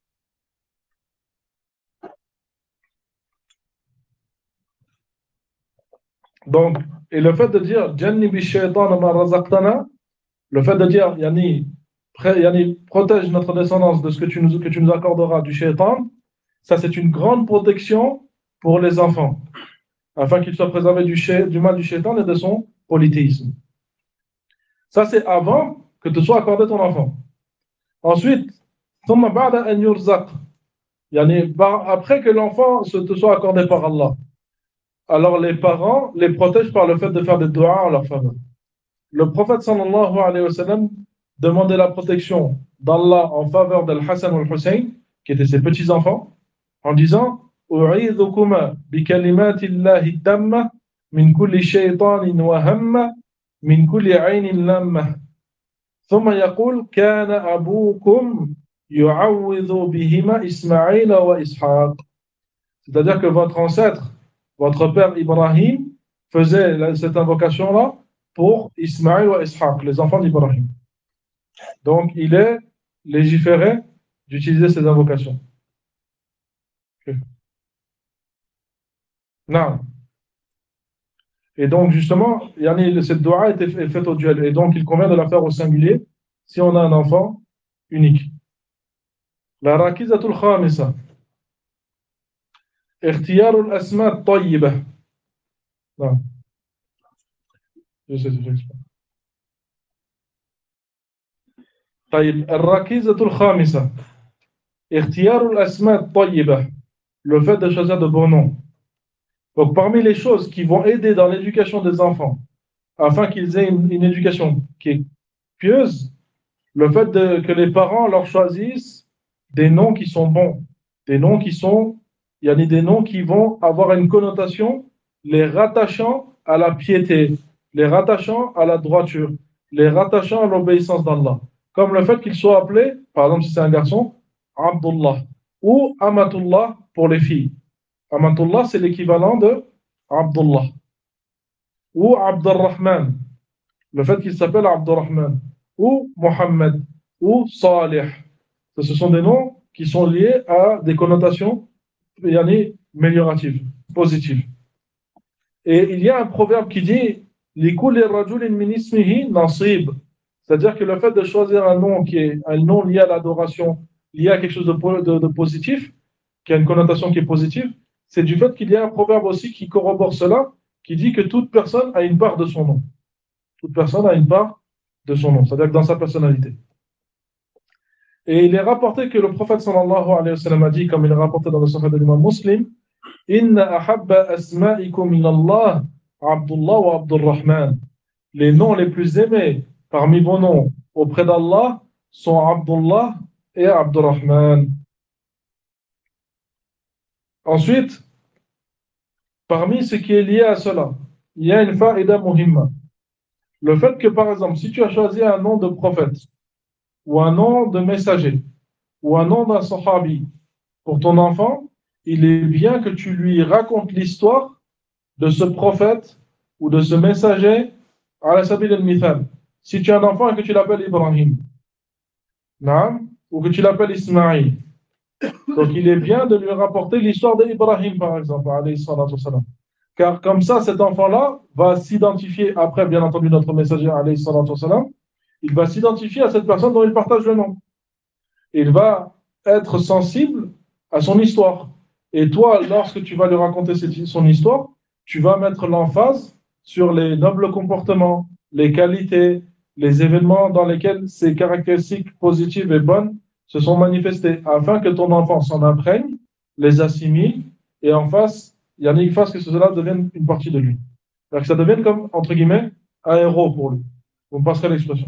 Donc, et le fait de dire Jannibi shaytan ma razaqtana, le fait de dire yani, protège notre descendance de ce que tu nous accorderas du shaytan, ça c'est une grande protection pour les enfants, afin qu'ils soient préservés du mal du shaytan et de son polythéisme. Ça c'est avant que te soit accordé ton enfant. Ensuite, ثم بعد أن يرزق, yani, après que l'enfant te soit accordé par Allah, alors les parents les protègent par le fait de faire des doigts en leur faveur. Le prophète sallallahu alayhi wa sallam demandait la protection d'Allah en faveur d'Al-Hassan ou Al-Hussein, qui étaient ses petits-enfants, en disant أعيذكما بكلمات الله التامة من كل شيطان وهم من كل عين لامة ثم يقول كان أبوكم يعوذ بهما إسماعيل وإسحاق. C'est-à-dire que votre ancêtre, votre père Ibrahim, faisait cette invocation-là pour Ismaël ou Ishaq, les enfants d'Ibrahim. Donc, il est légiféré d'utiliser ces invocations. Okay. Non. Et donc, justement, cette dua est faite au duel. Et donc, il convient de la faire au singulier si on a un enfant unique. La rakizatul khamisa. Ikhtiyarul asma tayyibah. Non. Je sais, j'explique. طيب الركيزة الخامسة اختيار الأسماء الطيبة, le fait de choisir de bons noms. Donc parmi les choses qui vont aider dans l'éducation des enfants afin qu'ils aient une éducation qui est pieuse, le fait que les parents leur choisissent des noms qui sont bons, des noms qui sont, il y a des noms qui vont avoir une connotation les rattachant à la piété, les rattachant à la droiture, les rattachant à l'obéissance d'Allah. Comme le fait qu'il soit appelé, par exemple si c'est un garçon, Abdullah ou Amatullah pour les filles. Amatullah c'est l'équivalent de Abdullah ou Abdurrahman, le fait qu'il s'appelle Abdurrahman ou Mohammed ou Salih. Ce sont des noms qui sont liés à des connotations amélioratives, positives. Et il y a un proverbe qui dit لِكُلِّ رَجُلٍ مِّنْ اسْمِهِ نَصِيب. C'est-à-dire que le fait de choisir un nom qui est un nom lié à l'adoration, lié à quelque chose de positif, qui a une connotation qui est positive, c'est du fait qu'il y a un proverbe aussi qui corrobore cela, qui dit que toute personne a une part de son nom. Toute personne a une part de son nom, c'est-à-dire que dans sa personnalité. Et il est rapporté que le prophète sallallahu alayhi wa sallam a dit, comme il est rapporté dans le Sahih de l'imam Muslim, Inna ahabba asma'ikum ilallah Abdullah wa Abdurrahman. Les noms les plus aimés parmi vos noms auprès d'Allah sont Abdullah et Abdurrahman. Ensuite, parmi ce qui est lié à cela, il y a une fa'ida muhimma. Le fait que, par exemple, si tu as choisi un nom de prophète, ou un nom de messager, ou un nom d'un sahabi pour ton enfant, il est bien que tu lui racontes l'histoire de ce prophète ou de ce messager à la sabil al-mithal. Si tu as un enfant et que tu l'appelles Ibrahim, ou que tu l'appelles Ismaïl, donc il est bien de lui rapporter l'histoire d'Ibrahim, par exemple, alayhi salatu wassalam. Car comme ça, cet enfant-là va s'identifier, après bien entendu notre messager, alayhi salatu wassalam, il va s'identifier à cette personne dont il partage le nom. Il va être sensible à son histoire. Et toi, lorsque tu vas lui raconter son histoire, tu vas mettre l'emphase sur les nobles comportements, les qualités, les événements dans lesquels ces caractéristiques positives et bonnes se sont manifestées, afin que ton enfant s'en imprègne, les assimile, et en face, il fasse que cela devienne une partie de lui. Alors que ça devienne comme, entre guillemets, un héros pour lui. Vous me passerez l'expression.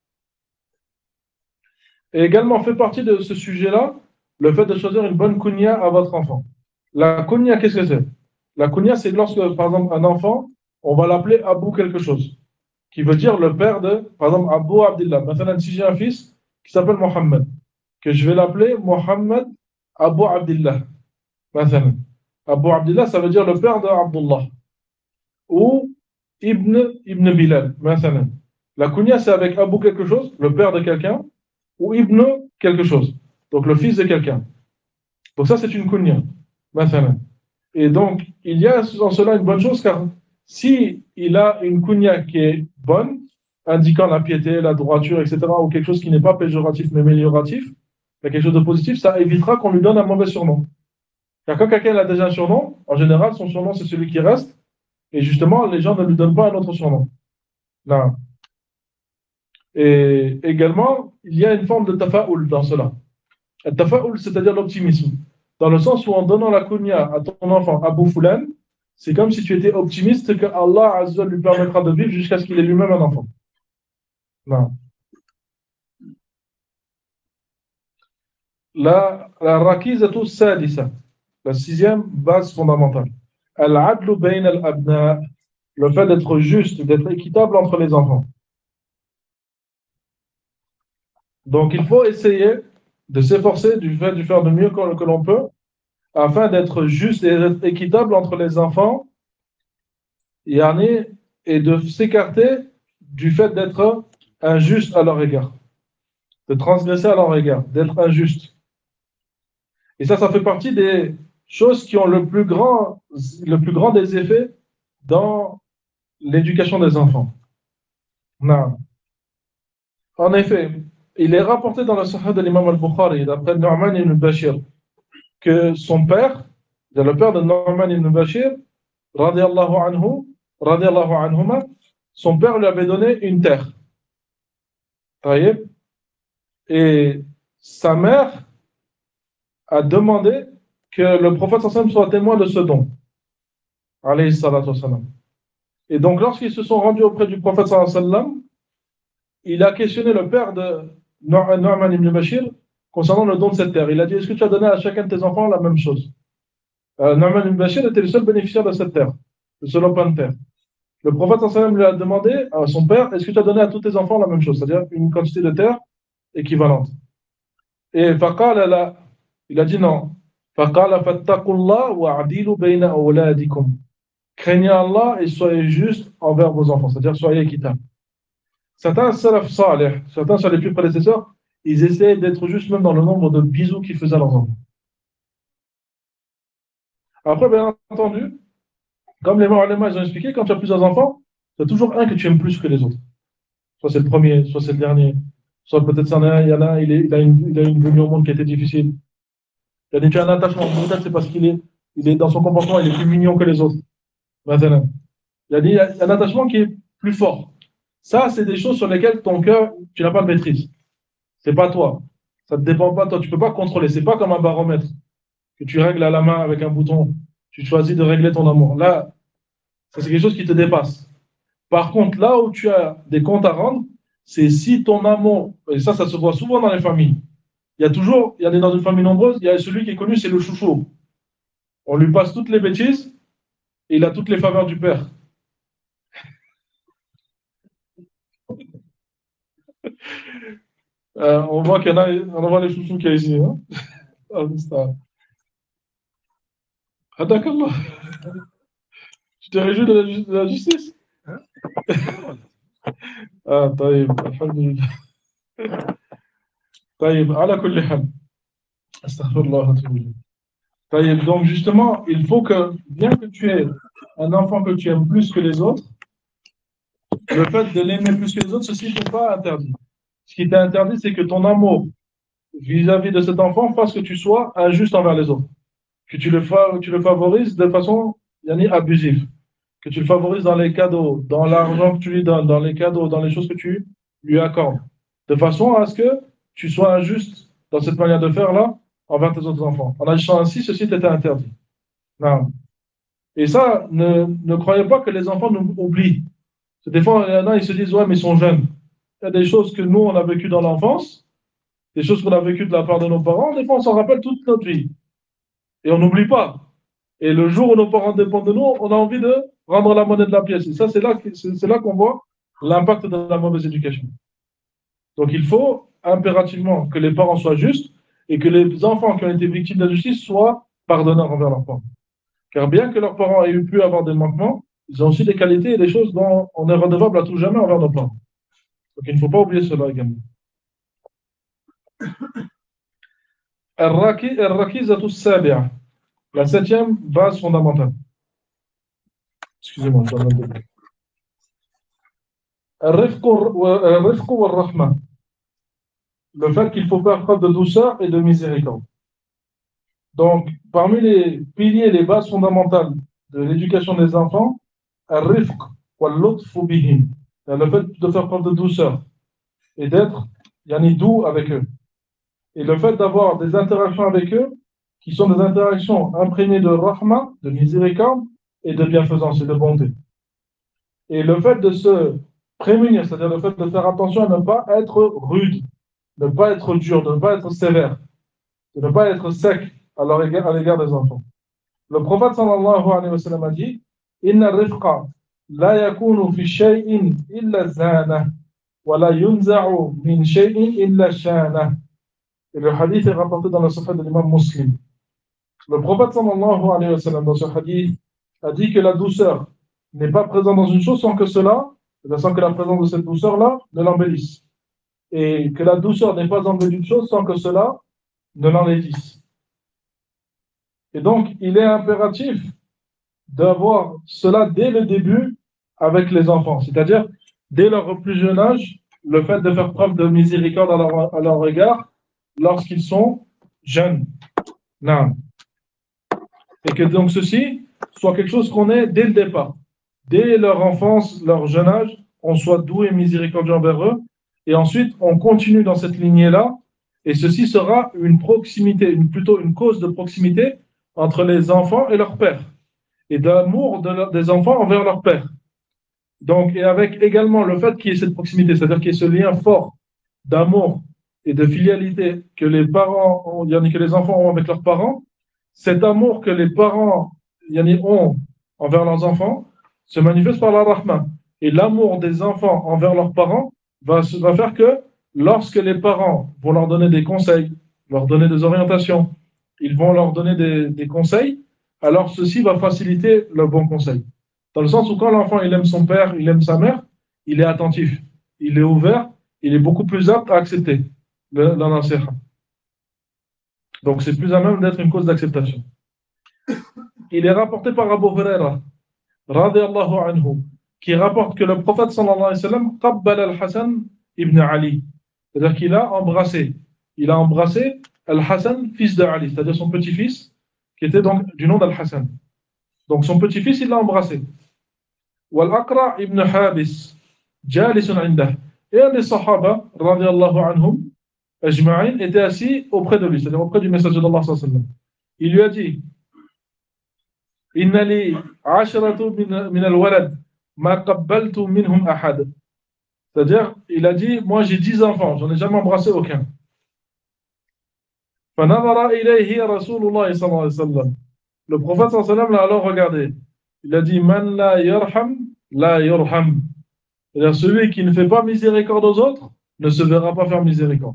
Et également fait partie de ce sujet-là, le fait de choisir une bonne kunya à votre enfant. La kunya, qu'est-ce que c'est? La kunya, c'est lorsque, par exemple, un enfant, on va l'appeler Abu quelque chose, qui veut dire le père de, par exemple, Abu Abdillah. Maintenant, si j'ai un fils qui s'appelle Mohammed, que je vais l'appeler Mohammed Abu Abdillah. Maintenant, Abu Abdillah, ça veut dire le père de Abdullah. Ou Ibn Bilal. Maintenant, la kunya, c'est avec Abu quelque chose, le père de quelqu'un, ou Ibn quelque chose, donc le fils de quelqu'un. Donc ça, c'est une kunya. Maintenant. Et donc, il y a en cela une bonne chose, car si il a une kunya qui est bonne, indiquant la piété, la droiture, etc., ou quelque chose qui n'est pas péjoratif mais amélioratif, quelque chose de positif, ça évitera qu'on lui donne un mauvais surnom. Car quand quelqu'un a déjà un surnom, en général, son surnom, c'est celui qui reste, et justement, les gens ne lui donnent pas un autre surnom. Là. Et également, il y a une forme de tafa'ul dans cela. Le tafa'ul, c'est-à-dire l'optimisme. Dans le sens où en donnant la kunya à ton enfant, Abu Fulan, c'est comme si tu étais optimiste que Allah Azza lui permettra de vivre jusqu'à ce qu'il ait lui-même un enfant. Non. La rakizatu sadisa, la sixième base fondamentale. Al-adlu bayn al-abna, le fait d'être juste, d'être équitable entre les enfants. Donc il faut essayer de s'efforcer du fait de faire de mieux que l'on peut afin d'être juste et d'être équitable entre les enfants yani, et de s'écarter du fait d'être injuste à leur égard, de transgresser à leur égard, d'être injuste. Et ça fait partie des choses qui ont le plus grand des effets dans l'éducation des enfants. Non. En effet, il est rapporté dans le Sahih de l'imam al-Bukhari, d'après Nu'man ibn Bashir, que son père, le père de Nu'man ibn Bashir, radiallahu anhu, radiallahu anhuma, son père lui avait donné une terre. Et sa mère a demandé que le prophète sallam soit témoin de ce don. Alayhi salatu wassalam. Et donc, lorsqu'ils se sont rendus auprès du prophète sallam, il a questionné le père de Nu'man ibn Bashir concernant le don de cette terre. Il a dit: est-ce que tu as donné à chacun de tes enfants la même chose? Nu'man ibn Bashir était le seul bénéficiaire de cette terre, le seul lopin de terre. Le prophète sallam lui a demandé à son père: est-ce que tu as donné à tous tes enfants la même chose, c'est-à-dire une quantité de terre équivalente? Et faqala la, il a dit non. Faqala fattaqullah wa'adilu bayna awladikum. Craignez Allah et soyez juste envers vos enfants, c'est-à-dire soyez équitables. Certains salaf salih, certains sur les plus prédécesseurs, ils essaient d'être justes même dans le nombre de bisous qu'ils faisaient à leurs enfants. Après, bien entendu, comme les ulama ils ont expliqué, quand tu as plusieurs enfants, tu as toujours un que tu aimes plus que les autres. Soit c'est le premier, soit c'est le dernier, soit peut-être il y en a un, il a une venue au monde qui a été difficile. Il y a un attachement, peut-être c'est parce il est dans son comportement, il est plus mignon que les autres. Maintenant. Il y a un attachement qui est plus fort. Ça, c'est des choses sur lesquelles ton cœur, tu n'as pas de maîtrise. C'est pas toi. Ça ne dépend pas de toi. Tu ne peux pas contrôler. C'est pas comme un baromètre que tu règles à la main avec un bouton. Tu choisis de régler ton amour. Là, ça, c'est quelque chose qui te dépasse. Par contre, là où tu as des comptes à rendre, c'est si ton amour, et ça se voit souvent dans les familles. Il y a dans une famille nombreuse, il y a celui qui est connu, c'est le chouchou. On lui passe toutes les bêtises et il a toutes les faveurs du père. On voit qu'il y en a, on voit les chouchous qu'il y a ici. Hein. Ah, d'accord. Tu te réjouis de la justice? Ah, طيب الحمد لله. طيب على كل حال استغفر الله واتوب اليه. طيب, donc justement, il faut que, bien que tu aies un enfant que tu aimes plus que les autres, le fait de l'aimer plus que les autres, ceci n'est pas interdit. Ce qui t'est interdit, c'est que ton amour vis-à-vis de cet enfant fasse que tu sois injuste envers les autres, que tu le favorises de façon abusive, que tu le favorises dans les cadeaux, dans l'argent que tu lui donnes, dans les cadeaux, dans les choses que tu lui accordes, de façon à ce que tu sois injuste dans cette manière de faire-là envers tes autres enfants. En agissant ainsi, ceci t'était interdit. Non. Et ça, ne croyez pas que les enfants nous oublient. Des fois, il y en a, ils se disent, ouais, mais ils sont jeunes. Il y a des choses que nous, on a vécues dans l'enfance, des choses qu'on a vécues de la part de nos parents, des fois, on s'en rappelle toute notre vie. Et on n'oublie pas. Et le jour où nos parents dépendent de nous, on a envie de rendre la monnaie de la pièce. Et ça, c'est là qu'on voit l'impact de la mauvaise éducation. Donc, il faut impérativement que les parents soient justes et que les enfants qui ont été victimes d'injustice soient pardonneurs envers leurs parents. Car bien que leurs parents aient pu avoir des manquements, ils ont aussi des qualités et des choses dont on est redevable à tout jamais envers nos parents. Donc, il ne faut pas oublier cela également. الركيزة السابعة, la septième base fondamentale. Excusez-moi, je dois mettre de الرفق والرحمة, le fait qu'il faut faire preuve de douceur et de miséricorde. Donc, parmi les piliers, les bases fondamentales de l'éducation des enfants, الرفق واللطف بهم, le fait de faire preuve de douceur et d'être doux avec eux. Et le fait d'avoir des interactions avec eux qui sont des interactions imprégnées de rahma, de miséricorde et de bienfaisance et de bonté. Et le fait de se prémunir, c'est-à-dire le fait de faire attention à ne pas être rude, de ne pas être dur, de ne pas être sévère, de ne pas être sec à l'égard des enfants. Le prophète sallallahu alayhi wa sallam a dit Inna rifqa la yakunu fi shay'in illa zana wa la yunza'u min shay'in illa shana. Et le hadith est rapporté dans la Sahih de l'imam Muslim. Le prophète sallallahu alayhi wa sallam dans ce hadith a dit que la douceur n'est pas présente dans une chose sans que la présence de cette douceur-là ne l'embellisse. Et que la douceur n'est pas enlevée d'une chose sans que cela ne l'enlaidisse. Et donc, il est impératif d'avoir cela dès le début avec les enfants, c'est-à-dire dès leur plus jeune âge, le fait de faire preuve de miséricorde à leur égard lorsqu'ils sont jeunes. Non. Et que donc ceci soit quelque chose qu'on ait dès le départ. Dès leur enfance, leur jeune âge, on soit doux et miséricordieux envers eux. Et ensuite, on continue dans cette lignée-là. Et ceci sera une proximité, plutôt une cause de proximité entre les enfants et leur père. Et d'amour des enfants envers leur père. Donc, et avec également le fait qu'il y ait cette proximité, c'est-à-dire qu'il y ait ce lien fort d'amour et de filialité que les parents ont, que les enfants ont avec leurs parents, cet amour que les parents ont envers leurs enfants se manifeste par la rahma. Et l'amour des enfants envers leurs parents va faire que lorsque les parents vont leur donner des conseils, leur donner des orientations, ils vont leur donner des conseils, alors ceci va faciliter le bon conseil. Dans le sens où quand l'enfant il aime son père, il aime sa mère, il est attentif, il est ouvert, il est beaucoup plus apte à accepter la nasiha. Donc c'est plus à même d'être une cause d'acceptation. Il est rapporté par Abu Huraira, radiyallahu anhu, qui rapporte que le prophète sallallahu alayhi wa sallam qabbal al-Hassan ibn Ali. C'est-à-dire il a embrassé Al-Hassan, fils de Ali, c'est-à-dire son petit-fils, qui était donc du nom d'Al-Hassan. Donc son petit-fils, il l'a embrassé. Wal-Aqra ibn Habis, jalisun indah. Et un des sahaba, radiyallahu anhum, ajma'in, était assis auprès de lui, c'est-à-dire auprès du messager d'Allah sallallahu alayhi wa sallam. Il lui a dit Inna li 'asharatu min al-walad ma qabbaltu minhum ahad. C'est-à-dire, il a dit, moi j'ai 10 enfants, j'en ai jamais embrassé aucun. فنظر إليه رسول الله صلى الله عليه وسلم. Le prophète صلى الله عليه وسلم l'a alors regardé. Il a dit, Man la yarham, la yurham. C'est-à-dire, celui qui ne fait pas miséricorde aux autres ne se verra pas faire miséricorde.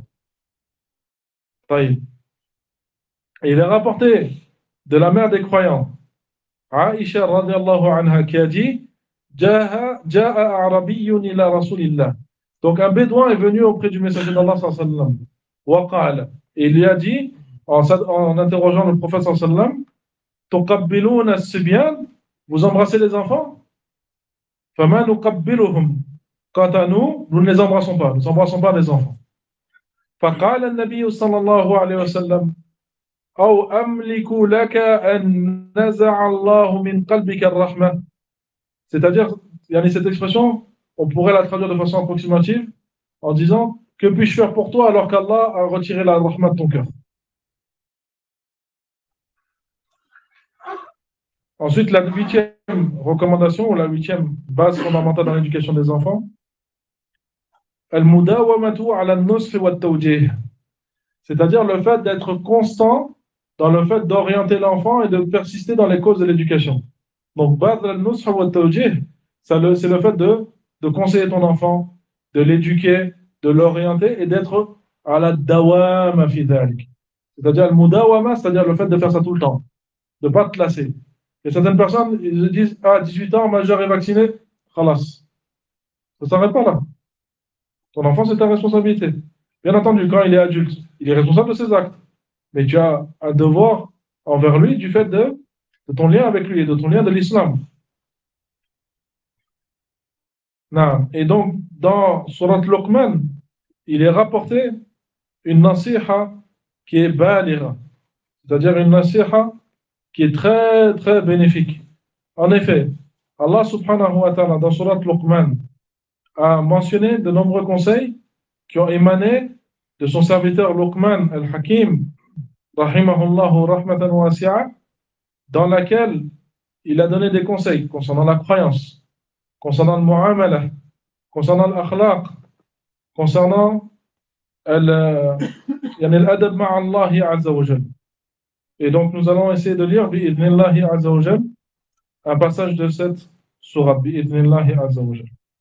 Et il est rapporté de la mère des croyants, Aïcha radiallahu anha, qui a dit, Ja'a Arabiyyun ila Rasulillah. Donc un bédouin est venu auprès du messager d'Allah sallallahu alayhi wa sallam. Waqala. Et il lui a dit, en interrogeant le prophète sallallahu alayhi wa sallam, Tuqabbiluna as-sibyan, vous embrassez les enfants? Fama nuqabbiluhum. Quant à nous, nous ne les embrassons pas. Nous n'embrassons pas les enfants. Faqala an-nabiy sallallahu alayhi wa sallam, Aw amliku laka an naza'a Allahu min qalbika ar-rahma. C'est-à-dire, cette expression, on pourrait la traduire de façon approximative en disant que puis-je faire pour toi alors qu'Allah a retiré la rahma de ton cœur. Ensuite, la huitième recommandation, ou la huitième base fondamentale dans l'éducation des enfants, al-mudawamatu ala an-nusr wa at-tawjih. C'est-à-dire le fait d'être constant dans le fait d'orienter l'enfant et de persister dans les causes de l'éducation. Donc, ba'd al-nusr wa at-tawjih, c'est le fait de conseiller ton enfant, de l'éduquer, de l'orienter et d'être à la dawama fi dhalik. C'est-à-dire al-mudawama, c'est-à-dire le fait de faire ça tout le temps, de ne pas te lasser. Et certaines personnes, ils se disent, ah, 18 ans, majeur et vacciné, khalas. Ça ne s'arrête pas là. Ton enfant, c'est ta responsabilité. Bien entendu, quand il est adulte, il est responsable de ses actes. Mais tu as un devoir envers lui du fait de ton lien avec lui et de ton lien de l'islam. Non. Et donc, dans Surat Luqman, il est rapporté une nasiha qui est balira, c'est-à-dire une nasiha qui est très, très bénéfique. En effet, Allah subhanahu wa ta'ala, dans Surat Luqman, a mentionné de nombreux conseils qui ont émané de son serviteur Luqman al-Hakim, rahimahullahu rahmatan wasi'a, dans laquelle il a donné des conseils concernant la croyance, concernant le mu'amala, concernant l'akhlaq, concernant l'adab ma'allahi azza wa jal. Et donc nous allons essayer de lire bi'idnillahi azza wa jal un passage de cette sourate bi'idnillahi azza wa jal.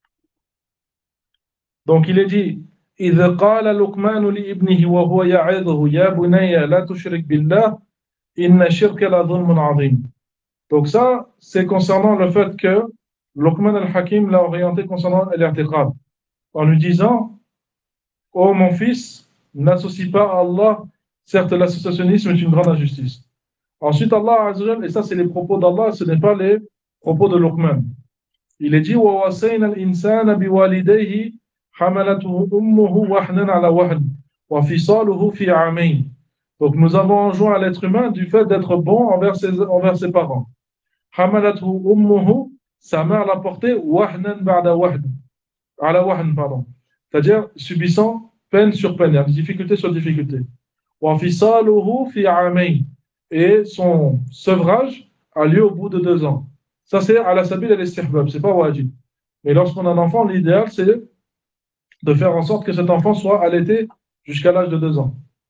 Donc il est dit إذ قال لقمان لابنه وهو يعظه يا بني لا تشرك بالله إن الشرك لظلم عظيم. Donc ça, c'est concernant le fait que Luqman al-Hakim l'a orienté concernant l'irtiqad, en lui disant, ô mon fils, n'associe pas à Allah, certes l'associationnisme est une grande injustice. Ensuite Allah Azza wa Jal, et ça c'est les propos d'Allah, ce n'est pas les propos de Luqman. Il est dit, وَوَصَيْنَا الْإِنسَانَ بِوَالِدَيْهِ حَمَلَتْهُ أُمُّهُ وَحْنًا عَلَى وَحْنٍ وَفِصَالُهُ فِي عَامَيْنِ. Donc nous avons enjoint à l'être humain du fait d'être bon envers ses parents. حَمَلَتْهُ أُمُّهُ, sa mère l'a porté وَحْنًا بَعْدَ وَحْنٍ على وَحْنٍ, pardon. C'est-à-dire subissant peine sur peine, difficulté sur difficulté. وَفِصَالُهُ فِي عَامَيْنِ, et son sevrage a lieu au bout de 2 ans. Ça, c'est à la sabil al-istihbab, c'est pas wajib. Mais lorsqu'on a un enfant, l'idéal, c'est de faire en sorte que cet enfant soit allaité jusqu'à l'âge de 2 ans.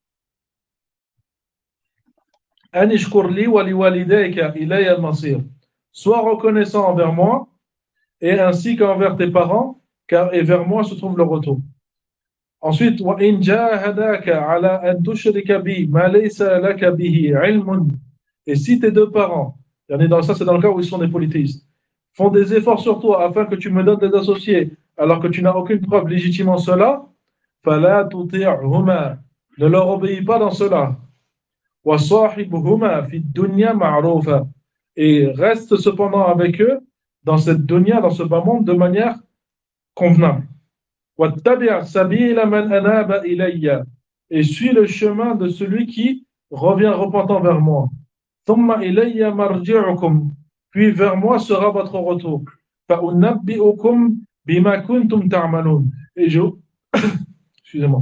Anishkur li wa liwalidayka ilayya al-masir. Sois reconnaissant envers moi et ainsi qu'envers tes parents, car et vers moi se trouve le retour. Ensuite, wa in jahadaka ala an tushrika bi ma laysa laka bihi ilmun. Et si tes deux parents, ça c'est dans le cas où ils sont des polythéistes, font des efforts sur toi afin que tu me donnes des associés alors que tu n'as aucune preuve légitimant cela, fala tuti'huma, ne leur obéis pas dans cela. Wa sahibhuma fi dunya ma'rufa, et reste cependant avec eux dans cette dunya, dans ce bas monde, de manière convenable. Wattabi' sabila man anaba ilayya, et suis le chemin de celui qui revient repentant vers moi. Thumma ilayya marji'ukum, puis vers moi sera votre retour. Fa unabbi'ukum bima kuntum ta'malun, et excusez-moi,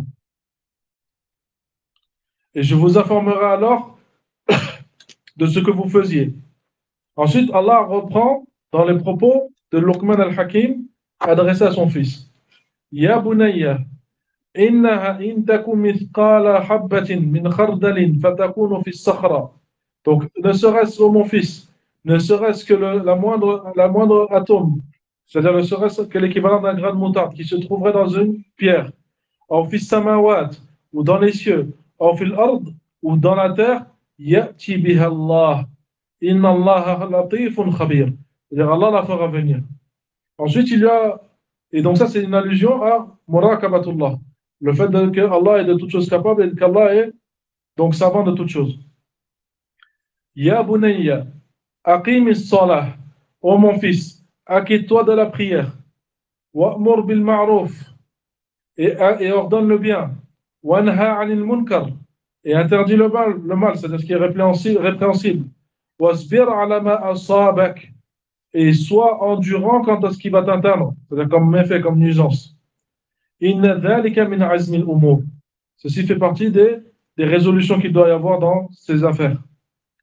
et je vous informerai alors de ce que vous faisiez. Ensuite, Allah reprend dans les propos de Luqman al-Hakim adressés à son fils. Ya bunayya, innaha in takum mithqala habbatin min khardalin fatakunu fi as-sakhra. Donc, ne serait-ce, oh mon fils, ne serait-ce que la moindre atome, c'est-à-dire ne serait-ce que l'équivalent d'un grain de moutarde qui se trouverait dans une pierre, ou fi samawat, ou dans les cieux, ou fil ard, ou dans la terre, ya'ti biha Allah. Inna Allah latifun khabir. C'est-à-dire Allah la fera venir. Ensuite, il y a, et donc ça c'est une allusion à muraqabatullah, le fait que Allah est de toutes choses capable et qu'Allah est donc savant de toutes choses. Ya bunayya, aqimis salah, ô mon fils, acquitte-toi de la prière. Wa'mur bil ma'ruf, et ordonne le bien. Wanha 'anil munkar, et interdit le mal, c'est-à-dire ce qui est répréhensible. Wasbir 'ala ma asabak, et sois endurant quant à ce qui va t'atteindre, c'est-à-dire comme méfait, comme nuisance. Inna dhalika min 'azmi al-umur. Ceci fait partie des résolutions qu'il doit y avoir dans ces affaires.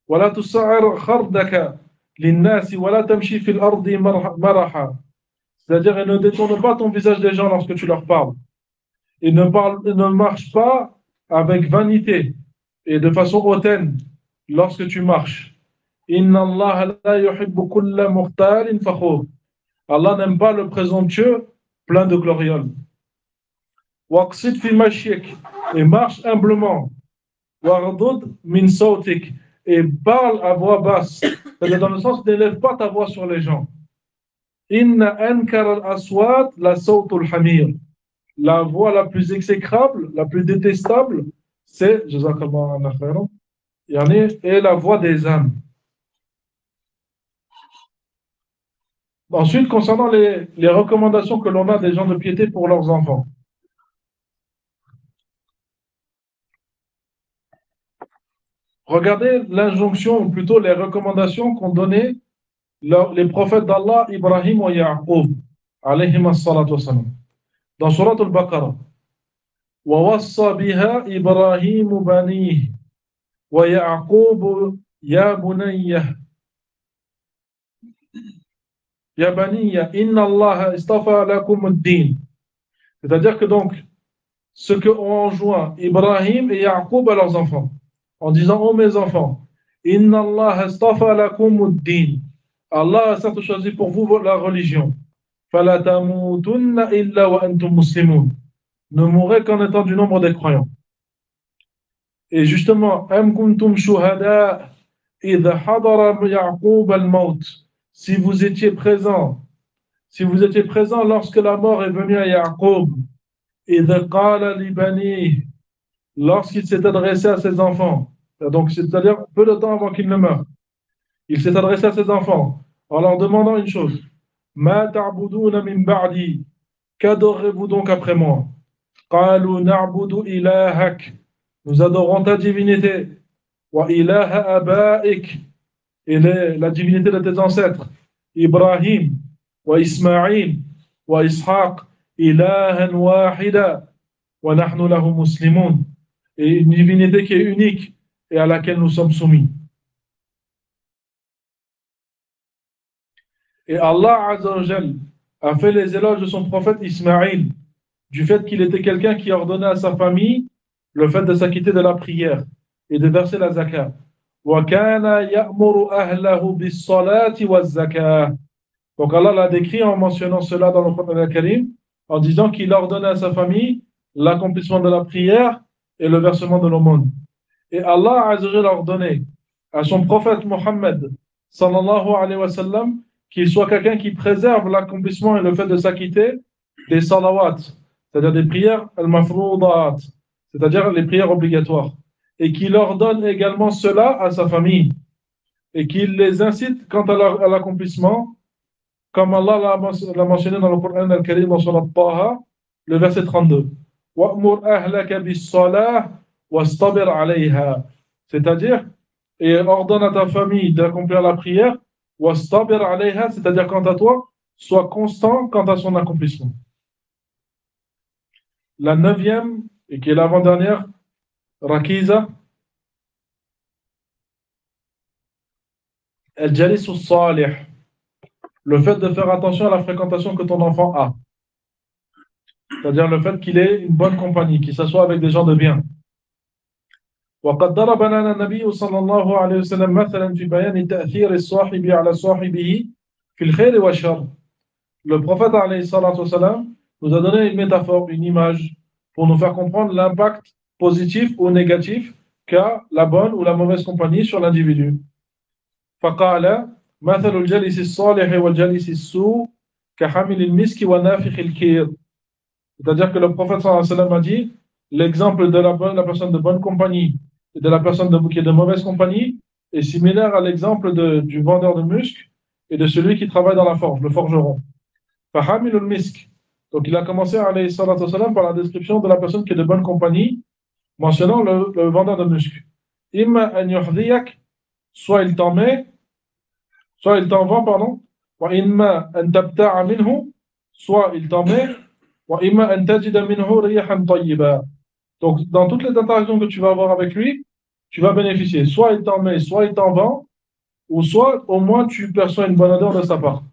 ولا تصعر خردك للناس ولا تمشي في الأرض مرحا. C'est-à-dire, ne détourne pas ton visage des gens lorsque tu leur parles. Ne marche pas avec vanité et de façon hautaine lorsque tu marches. Inna Allah la yuhibbu kulla mukhtalin fakhur. Allah n'aime pas le présomptueux plein de glorioles. Waqsid fi mashik, et marche humblement. Wardud min sautik, et parle à voix basse. C'est-à-dire dans le sens, n'élève pas ta voix sur les gens. Inna ankar al-aswat la sautul hamir. La voix la plus exécrable, la plus détestable, c'est, jazakallah khairan, et la voix des âmes. Ensuite, concernant les recommandations que l'on a des gens de piété pour leurs enfants. Regardez l'injonction, ou plutôt les recommandations qu'ont données les prophètes d'Allah, Ibrahim et Ya'qub, alayhim as-salatu wassalam. Dans Surat al-Baqarah, وَوَصَّى بِهَا إِبْرَاهِيمُ بَنِيهِ وَيَعْقُوبُ يَا بُنَيَّ يَا بَنِيَّ إِنَّ اللَّهَ اصْطَفَى لَكُمُ الدِّينَ. C'est-à-dire que donc, ce que ont enjoint Ibrahim et Ya'qub à leurs enfants, en disant, ô mes enfants, Inna Allah astafa lakumuddin. Allah a certes choisi pour vous la religion. Fala tamutunna illa wa antum muslimun. Ne mourrez qu'en étant du nombre des croyants. Et justement, am kuntum shuhada idha hadara Ya'qub al-maut. Si vous étiez présent lorsque la mort est venue à Ya'qub, idha qala li banihi, lorsqu'il s'est adressé à ses enfants, donc c'est-à-dire peu de temps avant qu'il ne meure, il s'est adressé à ses enfants en leur demandant une chose. Ma ta'buduna min ba'di, qu'adorez-vous donc après moi? Qalu na'budu ilahak, nous adorons ta divinité, wa ilaha abaik, et la divinité de tes ancêtres, Ibrahim, wa Ismaïl, wa Ishaq, ilahan wahida, wa nahnu lahu muslimun, et une divinité qui est unique et à laquelle nous sommes soumis. Et Allah Azza wa Jal a fait les éloges de son prophète Ismaïl, du fait qu'il était quelqu'un qui ordonnait à sa famille le fait de s'acquitter de la prière et de verser la zakat. وَكَانَ يَأْمُرُ أَهْلَهُ بِالصَّلَاةِ وَالزَّكَاةِ. Donc Allah l'a décrit en mentionnant cela dans le Coran al-Karim, en disant qu'il ordonnait à sa famille l'accomplissement de la prière et le versement de l'aumône. Et Allah Azza wa Jal a ordonné à son prophète Mohammed sallallahu alayhi wa sallam qu'il soit quelqu'un qui préserve l'accomplissement et le fait de s'acquitter des salawat, c'est-à-dire des prières al-mafroudat, c'est-à-dire les prières obligatoires, et qu'il ordonne également cela à sa famille, et qu'il les incite quant à l'accomplissement, comme Allah l'a mentionné dans le Coran al-Karim dans Surat Taha, le verset 32. وَأْمُرْ أَهْلَكَ بِالصَّلَاةِ وَاسْتَبِرْ عَلَيْهَا. C'est-à-dire, et ordonne à ta famille d'accomplir la prière, وَاسْتَبِرْ عَلَيْهَا, c'est-à-dire quant à toi, sois constant quant à son accomplissement. La 9e, et qui est l'avant-dernière, Rakiza, al-jalis as-salih, le fait de faire attention à la fréquentation que ton enfant a. C'est-à-dire le fait qu'il ait une bonne compagnie, qu'il s'assoie avec des gens de bien. وقد ضرب لنا النبي صلى الله عليه وسلم مثلا في بيان تأثير الصاحب على صاحبه في الخير والشر. Le prophète alayhi salatu wasalam nous a donné une métaphore, une image, pour nous faire comprendre l'impact positif ou négatif qu'a la bonne ou la mauvaise compagnie sur l'individu. فقال مثل الجليس الصالح والجليس السوء كحامل المسك ونافخ الكير. C'est-à-dire que le prophète sallallahu alayhi wa sallam a dit l'exemple de la personne de bonne compagnie et de la personne qui est de mauvaise compagnie est similaire à l'exemple du vendeur de musc et de celui qui travaille dans la forge, le forgeron. فحامل المسك. Donc il a commencé alayhi salatu wa sallam par la description de la personne qui est de bonne compagnie, mentionnant le vendeur de musc. إما أن يحذيك, soit il t'en vend, pardon. وإما أن تبتاع منه, soit il t'en met. وإما أن تجد منه ريحا طيبا. Donc dans toutes les interactions que tu vas avoir avec lui, tu vas bénéficier. Soit il t'en met, soit il t'en vend, ou soit au moins tu perçois une bonne odeur de sa part.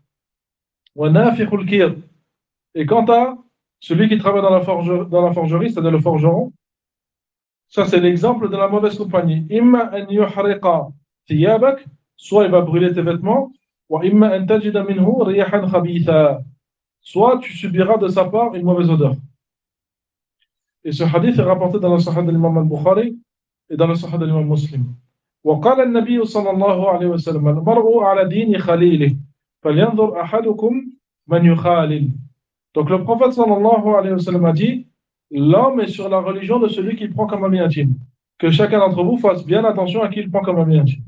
Et quant à celui qui travaille dans la forgerie, c'est-à-dire le forgeron, ça c'est l'exemple de la mauvaise compagnie. Imma an yuhriqa thiyabak, soit il va brûler tes vêtements, wa imma an tajida minhu rihan khabitha, soit tu subiras de sa part une mauvaise odeur. Et ce hadith est rapporté dans le Sahih de l'imam al-Bukhari et dans le Sahih de l'imam Muslim. وقال النبي صلى الله عليه وسلم المرء على دين خليله فلينظر أحدكم من يخالل. Donc le prophète sallallahu alayhi wa sallam a dit, l'homme est sur la religion de celui qu'il prend comme ami intime. Que chacun d'entre vous fasse bien attention à qui il prend comme ami intime.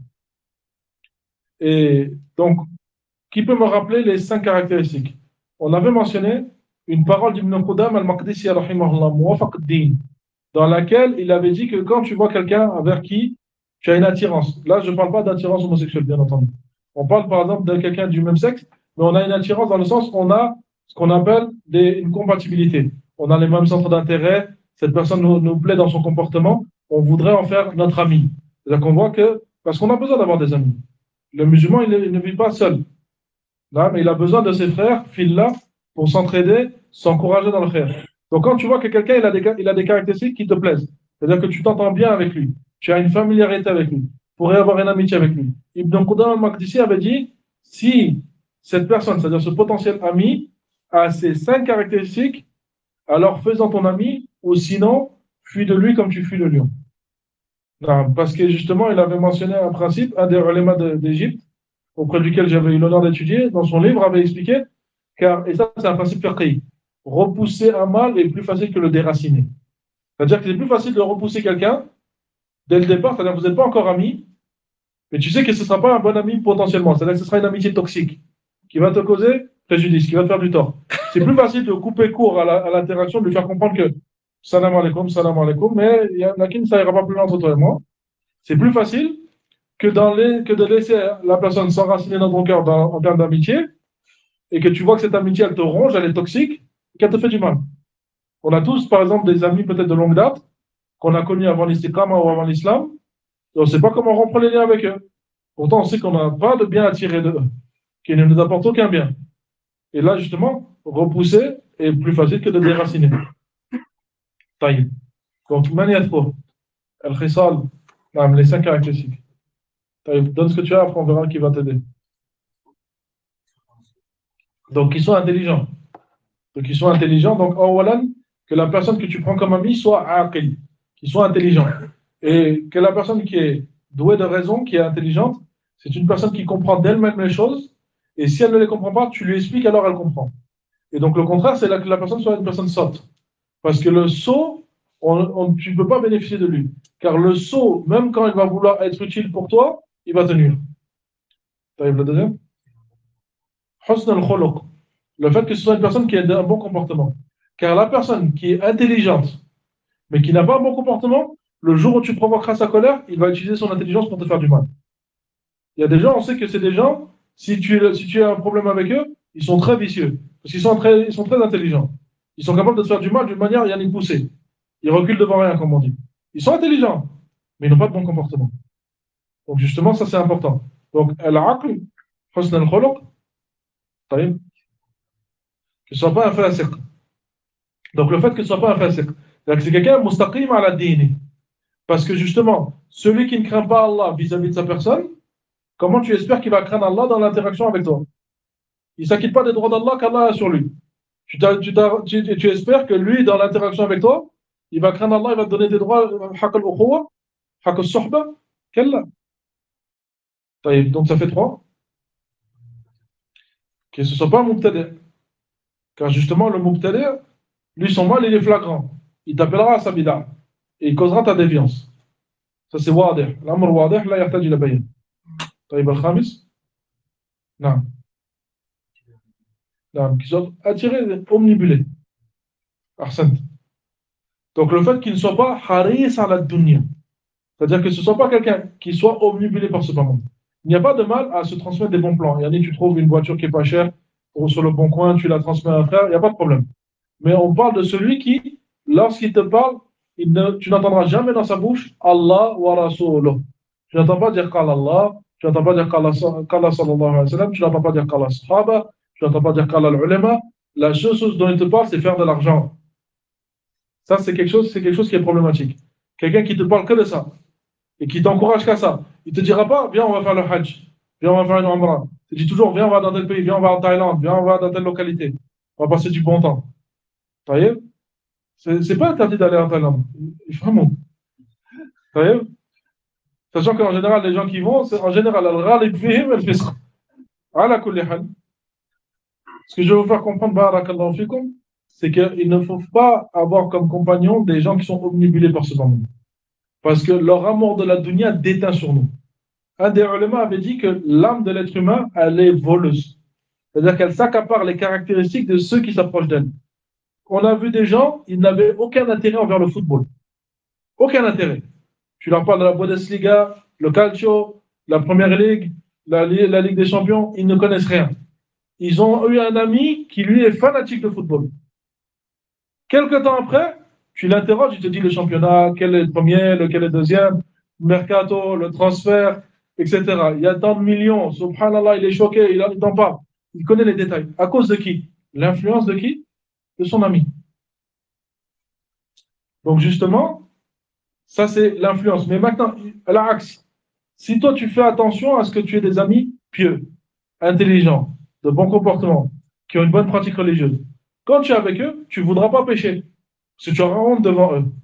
Et donc, qui peut me rappeler les 5 caractéristiques? On avait mentionné une parole d'Ibn Qudam al-Maqdisi rahimahullah, Muwafaq ad-Din, dans laquelle il avait dit que quand tu vois quelqu'un envers qui tu as une attirance, là je ne parle pas d'attirance homosexuelle, bien entendu. On parle par exemple de quelqu'un du même sexe, mais on a une attirance dans le sens où on a ce qu'on appelle une compatibilité. On a les mêmes centres d'intérêt, cette personne nous plaît dans son comportement, on voudrait en faire notre ami. C'est-à-dire qu'on voit que, parce qu'on a besoin d'avoir des amis. Le musulman, il ne vit pas seul. Là, mais il a besoin de ses frères, filles-là, pour s'entraider, s'encourager dans le frère. Donc quand tu vois que quelqu'un il a des caractéristiques qui te plaisent, c'est-à-dire que tu t'entends bien avec lui, tu as une familiarité avec lui, tu pourrais avoir une amitié avec lui. Ibn Qudam al-Maqdisi avait dit, si cette personne, c'est-à-dire ce potentiel ami, a ces 5 caractéristiques, alors fais-en ton ami, ou sinon, fuis de lui comme tu fuis le lion. Non, parce que justement, il avait mentionné un principe, un des ulémas d'Égypte, auprès duquel j'avais eu l'honneur d'étudier, dans son livre, avait expliqué, et ça c'est un principe fiqhi, repousser un mal est plus facile que le déraciner. C'est-à-dire que c'est plus facile de repousser quelqu'un dès le départ, c'est-à-dire que vous n'êtes pas encore amis, mais tu sais que ce ne sera pas un bon ami potentiellement, c'est-à-dire que ce sera une amitié toxique, qui va te causer préjudice, qui va te faire du tort. C'est plus facile de couper court à l'interaction, de lui faire comprendre que salam alaikum, mais il y en a qui ne ça ira pas plus loin entre toi et moi. C'est plus facile que de laisser la personne s'enraciner dans ton cœur en termes d'amitié, et que tu vois que cette amitié, elle te ronge, elle est toxique, et qu'elle te fait du mal. On a tous, par exemple, des amis peut-être de longue date, qu'on a connus avant l'istiqama ou avant l'islam, et on ne sait pas comment rompre les liens avec eux. Pourtant, on sait qu'on n'a pas de bien à tirer d'eux, qu'ils ne nous apportent aucun bien. Et là, justement, repousser est plus facile que de déraciner. Taïb. Donc, maniatro, al-khisal, les 5 caractéristiques. Taïb, donne ce que tu as, après on verra qui va t'aider. Donc, ils sont intelligents. Donc, awalan, que la personne que tu prends comme ami soit aqil, qu'il soit intelligent. Et que la personne qui est douée de raison, qui est intelligente, c'est une personne qui comprend d'elle-même les choses, et si elle ne les comprend pas, tu lui expliques, alors elle comprend. Et donc, le contraire, c'est que la personne soit une personne sotte. Parce que le sot, tu ne peux pas bénéficier de lui. Car le sot, même quand il va vouloir être utile pour toi, il va te nuire. Tu arrives le deuxième? Husn al-khuluq. Le fait que ce soit une personne qui a un bon comportement. Car la personne qui est intelligente, mais qui n'a pas un bon comportement, le jour où tu provoqueras sa colère, il va utiliser son intelligence pour te faire du mal. Il y a des gens, on sait que c'est des gens, si tu as un problème avec eux, ils sont très vicieux. Parce ils sont très intelligents. Ils sont capables de te faire du mal d'une manière, il y a une poussée. Ils reculent devant rien, comme on dit. Ils sont intelligents, mais ils n'ont pas de bon comportement. Donc justement, ça c'est important. Donc, al-aql, husn al-khuluq, que ce ne soit pas un fasiq. Donc le fait que ce ne soit pas un fasiq, c'est-à-dire que c'est quelqu'un mustaqim ala dini. Parce que justement, celui qui ne craint pas Allah vis-à-vis de sa personne, comment tu espères qu'il va craindre Allah dans l'interaction avec toi? Il ne s'acquitte pas des droits d'Allah qu'Allah a sur lui. Tu espères que lui, dans l'interaction avec toi, il va craindre Allah, il va te donner des droits, haq al-ukhuwa, haq al-suhba, kalla. Donc ça fait 3. Que ce ne soit pas un mubtadi'. Car justement, le mubtadi', lui, son mal, il est flagrant. Il t'appellera à sa bid'a. Et il causera ta déviance. Ça, c'est wadih. L'amr wadih, la yahtaj ila bayan. طيب الخامس نعم نعم qui soit attiré, omnibulé. Ahsant. Donc le fait qu'il ne soit pas haris ala dunya, c'est-à-dire que ce ne soit pas quelqu'un qui soit omnibulé par ce monde. Il n'y a pas de mal à se transmettre des bons plans. Yani, tu trouves une voiture qui est pas chère, ou sur le bon coin, tu la transmets à un frère, il n'y a pas de problème. Mais on parle de celui qui, lorsqu'il te parle, tu n'entendras jamais dans sa bouche Allah wa Rasuluh. Tu n'entends pas dire Qala Allah, tu n'entends pas dire Qala sallallahu alayhi wa sallam, tu n'entends pas dire Qala Sahaba, tu n'entends pas dire Qala al-ulama. La seule chose dont il te parle, c'est faire de l'argent. Ça, c'est quelque chose qui est problématique. Quelqu'un qui te parle que de ça et qui t'encourage qu'à ça. Il te dira pas, viens, on va faire le Hajj, viens, on va faire une Umrah. Il te dit toujours, viens, on va dans tel pays, viens, on va en Thaïlande, viens, on va dans telle localité. On va passer du bon temps. Vous voyez? C'est pas interdit d'aller en Thaïlande. Vraiment. Vous voyez? Sachant qu'en général, les gens qui vont, c'est en général, al-ghalib fihim al-fisq. Ala kulli hal. Ce que je veux vous faire comprendre, barakallahu fikum, c'est qu'il ne faut pas avoir comme compagnon des gens qui sont omnibulés par ce monde. Parce que leur amour de la dunya déteint sur nous. Un des ulama avait dit que l'âme de l'être humain, elle est voleuse. C'est-à-dire qu'elle s'accapare les caractéristiques de ceux qui s'approchent d'elle. On a vu des gens, ils n'avaient aucun intérêt envers le football. Aucun intérêt. Tu leur parles de la Bundesliga, le Calcio, la Première Ligue, la Ligue des Champions, ils ne connaissent rien. Ils ont eu un ami qui, lui, est fanatique de football. Quelque temps après, tu l'interroges, il te dit le championnat, quel est le premier, lequel est le deuxième, le mercato, le transfert, etc. Il y a tant de millions, subhanallah, il est choqué, il n'entend pas. Il connaît les détails. À cause de qui? L'influence de qui? De son ami. Donc justement, ça c'est l'influence. Mais maintenant, à l'axe, si toi tu fais attention à ce que tu aies des amis pieux, intelligents, de bon comportement, qui ont une bonne pratique religieuse, quand tu es avec eux, tu ne voudras pas pécher. Parce que tu auras honte devant eux.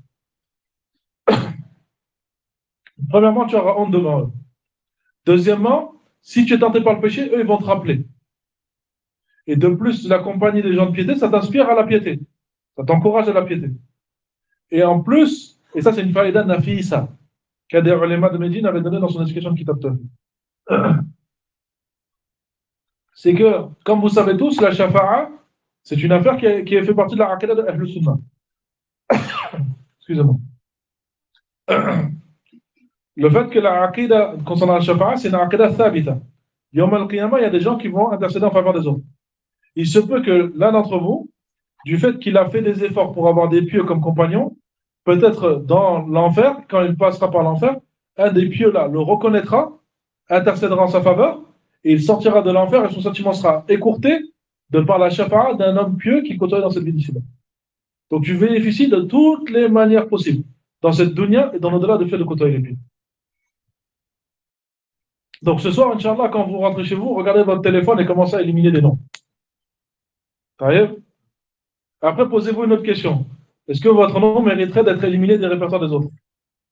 Premièrement, tu auras honte devant eux. Deuxièmement, si tu es tenté par le péché, eux, ils vont te rappeler. Et de plus, la compagnie des gens de piété, ça t'inspire à la piété. Ça t'encourage à la piété. Et en plus, et ça c'est une faïda nafisa, qu'Ader Ulema de Médine avait donné dans son explication de Kitab Tawhid. C'est que, comme vous savez tous, la shafa'a, c'est une affaire qui fait partie de la aqida de Ahl Sunnah. Excusez-moi. Le fait que la aqida concernant la shafa'a, c'est une aqida thabita. Yawm al-Qiyamah, il y a des gens qui vont intercéder en faveur des autres. Il se peut que l'un d'entre vous, du fait qu'il a fait des efforts pour avoir des pieux comme compagnons, peut-être dans l'enfer, quand il passera par l'enfer, un des pieux là le reconnaîtra, intercédera en sa faveur, et il sortira de l'enfer et son sentiment sera écourté de par la shafa'a d'un homme pieux qui côtoie dans cette vie d'ici-bas. Donc tu bénéficies de toutes les manières possibles, dans cette dunya et dans l'au-delà de fait de côtoyer les pieux. Donc ce soir, Inch'Allah, quand vous rentrez chez vous, regardez votre téléphone et commencez à éliminer des noms. Après, posez-vous une autre question. Est-ce que votre nom mériterait d'être éliminé des répertoires des autres?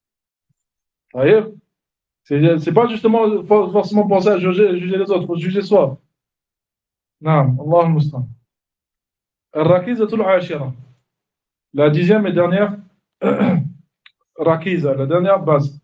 C'est pas justement forcément penser à juger les autres, il faut juger soi. Naam, Allah al-Mustan. Al-Rakizatul Ashira. La 10e et dernière Rakiza, la dernière base.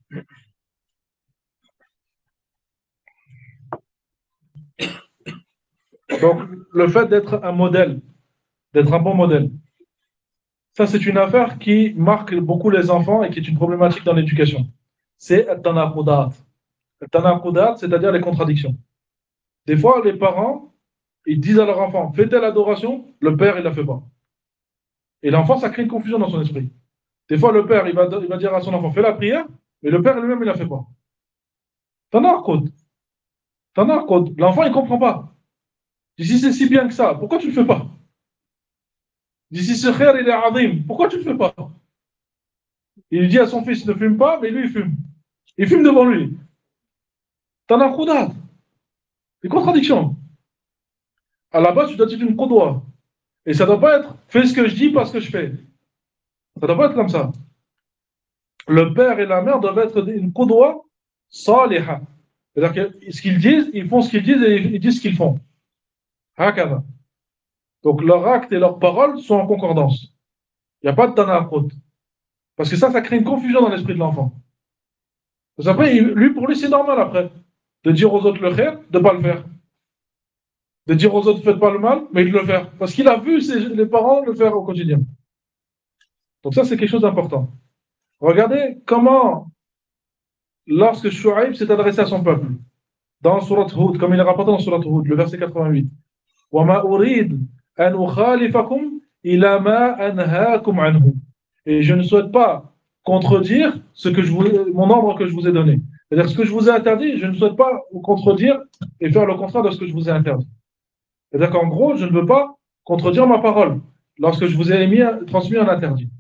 Donc, le fait d'être un modèle, d'être un bon modèle, ça c'est une affaire qui marque beaucoup les enfants et qui est une problématique dans l'éducation. C'est al-tanaqudat. Al-tanaqudat, c'est-à-dire les contradictions. Des fois, les parents, ils disent à leur enfant, fais telle adoration, le père, il ne la fait pas. Et l'enfant, ça crée une confusion dans son esprit. Des fois, le père, il va dire à son enfant, fais la prière, mais le père lui-même, il ne la fait pas. Tanaquud. L'enfant, il ne comprend pas. Il dit, si c'est si bien que ça, pourquoi tu ne le fais pas? Il dit, si ce khair, il est adim, pourquoi tu ne le fais pas? Il dit à son fils, ne fume pas, mais lui, il fume. Il fume devant lui. Tanaqudat. Des contradictions. À la base, tu dois être une qudwa. Et ça ne doit pas être fais ce que je dis, pas ce que je fais. Ça ne doit pas être comme ça. Le père et la mère doivent être une qudwa saliha. C'est-à-dire que ce qu'ils disent, ils font ce qu'ils disent et ils disent ce qu'ils font. Hakada. Donc leurs actes et leurs paroles sont en concordance. Il n'y a pas de tanaqud. Parce que ça crée une confusion dans l'esprit de l'enfant. Parce qu'après, pour lui, c'est normal après. De dire aux autres le khair, de ne pas le faire. De dire aux autres, faites pas le mal, mais de le faire. Parce qu'il a vu les parents le faire au quotidien. Donc ça, c'est quelque chose d'important. Regardez comment, lorsque Shu'aib s'est adressé à son peuple, dans Surat Hud, comme il est rapporté dans Surat Hud, le verset 88, وَمَا أُرِيدُ أَنْ أُخَالِفَكُمْ إِلَى مَا أَنْهَاكُمْ عَنْهُ. Et je ne souhaite pas contredire mon ordre que je vous ai donné. C'est-à-dire ce que je vous ai interdit, je ne souhaite pas vous contredire et faire le contraire de ce que je vous ai interdit. C'est-à-dire qu'en gros, je ne veux pas contredire ma parole lorsque je vous ai transmis un interdit.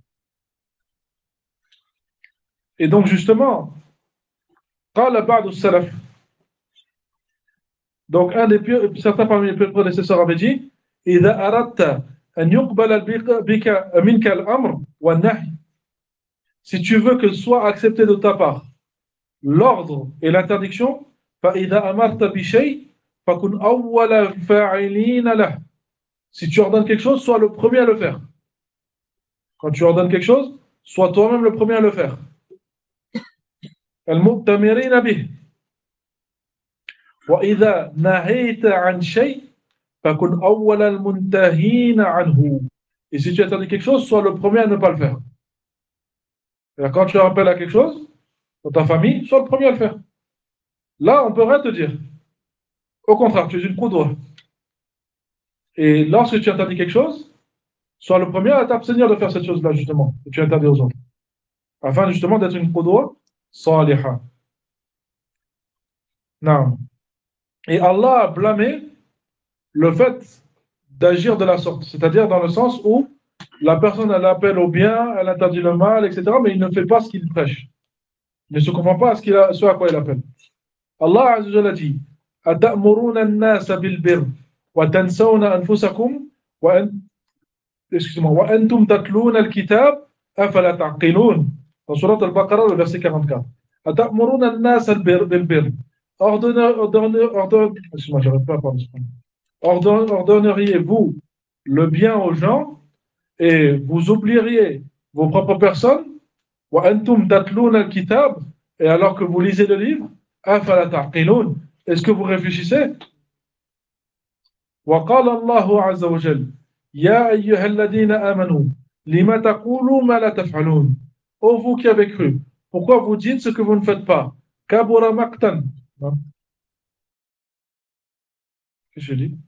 Et donc justement, قال بعض السلف, donc certains parmi les prédécesseurs avaient dit إذا أردت أن يقبل بك منك الأمر والنهي, si tu veux que soit accepté de ta part l'ordre et l'interdiction, فإذا أمرت بشيء فكن أول الفاعلين له, si tu ordonnes quelque chose, sois le premier à le faire. Quand tu ordonnes quelque chose, sois toi-même le premier à le faire. المؤتمرين به. وإذا نهيت عن شيء فكن أول المنتهين عنه. Et si tu interdis quelque chose, sois le premier à ne pas le faire. Et quand tu rappelles à quelque chose, dans ta famille, sois le premier à le faire. Là, on ne peut rien te dire. Au contraire, tu es une qudwa. Et lorsque tu interdis quelque chose, sois le premier à t'abstenir de faire cette chose-là, justement, que tu interdis aux autres. Afin, justement, d'être une qudwa saliha. Non. Et Allah a blâmé le fait d'agir de la sorte, c'est-à-dire dans le sens où la personne, elle appelle au bien, elle interdit le mal, etc., mais il ne fait pas ce qu'il prêche. Il ne se comprend pas ce à quoi il appelle. Allah Azza wa Jalla dit أَتَأْمُرُونَ النَّاسَ بِالْبِرِّ وَتَنْسَوْنَ أَنفُسَكُمْ وَأَنْتُمْ تَتْلُونَ الْكِتَابَ أَفَلَا تَعْقِلُونَ. Dans Surat Al-Baqarah, le verset 44. أَتَأْمُرُونَ النَّاسَ بِالْبِرِّ. Excuse-moi, j'arrête pas à parler. Ordonneriez-vous le bien aux gens et vous oublieriez vos propres personnes, وأنتم تتلون الكتاب, et alors que vous lisez le livre, أفلا تعقلون, est-ce que vous réfléchissez? وقال الله عز وجل يا أيها الذين آمنوا لما تقولوا ما لا تفعلون. Ô vous qui avez cru, pourquoi vous dites ce que vous ne faites pas? كبر مقتا. Qu'est-ce que je dis?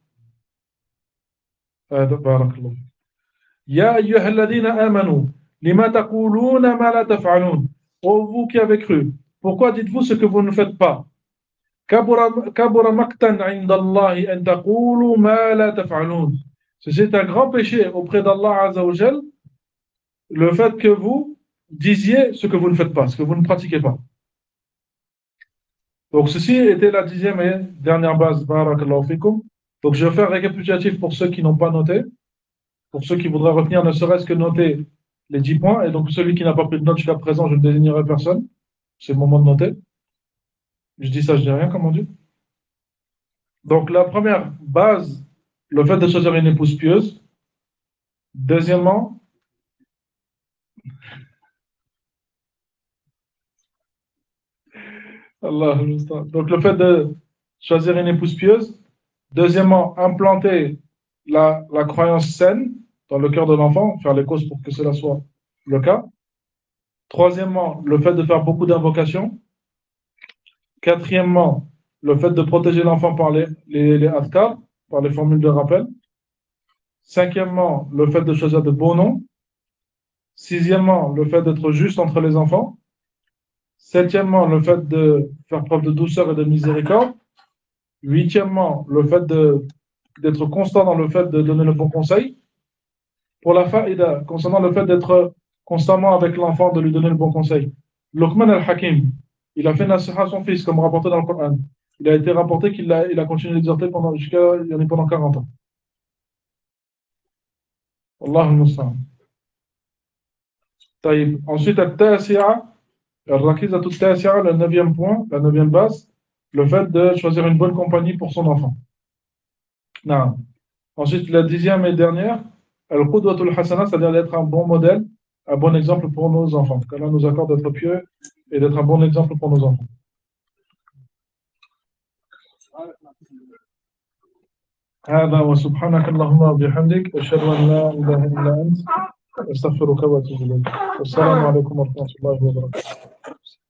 بارك الله. يا أيها الذين آمنوا لما تقولون ما لا تفعلون. Ô vous qui avez cru, pourquoi dites-vous ce que vous ne faites pas? كبر مقتا عند الله أن تقولوا ما لا تفعلون. C'est un grand péché auprès d'Allah Azza wa Jal, le fait que vous disiez ce que vous ne faites pas, ce que vous ne pratiquez pas. Donc ceci était la 10e et dernière base. Barakallahu fikum. Donc je vais faire un récapitulatif pour ceux qui n'ont pas noté, pour ceux qui voudraient retenir ne serait-ce que noter les 10 points. Et donc celui qui n'a pas pris de note jusqu'à présent, je ne désignerai personne. C'est le moment de noter. Je dis ça, je dis rien, comme on dit. Donc la première base, le fait de choisir une épouse pieuse. Deuxièmement, donc le fait de choisir une épouse pieuse. Deuxièmement, implanter la croyance saine dans le cœur de l'enfant, faire les causes pour que cela soit le cas. Troisièmement, le fait de faire beaucoup d'invocations. Quatrièmement, le fait de protéger l'enfant par les adhkar, par les formules de rappel. Cinquièmement, le fait de choisir de beaux noms. Sixièmement, le fait d'être juste entre les enfants. Septièmement, le fait de faire preuve de douceur et de miséricorde. Huitièmement, le fait d'être constant dans le fait de donner le bon conseil. Pour la faïda, concernant le fait d'être constamment avec l'enfant, de lui donner le bon conseil. Luqman al-Hakim, il a fait nasiha à son fils, comme rapporté dans le Coran. Il a été rapporté qu'il a continué d'exhorter pendant 40 ans. Allah al-Musta'an. Ensuite, le 9e point, la 9e base, le fait de choisir une bonne compagnie pour son enfant. Non. Ensuite, la 10e et dernière, al-Qudwatul Hasana, c'est-à-dire d'être un bon modèle, un bon exemple pour nos enfants. Qu'Allah nous accorde d'être pieux et d'être un bon exemple pour nos enfants. هذا وسبحانك اللهم وبحمدك أشهد أن لا إله إلا أنت أستغفرك وأتوب إليك. والسلام عليكم ورحمة الله وبركاته.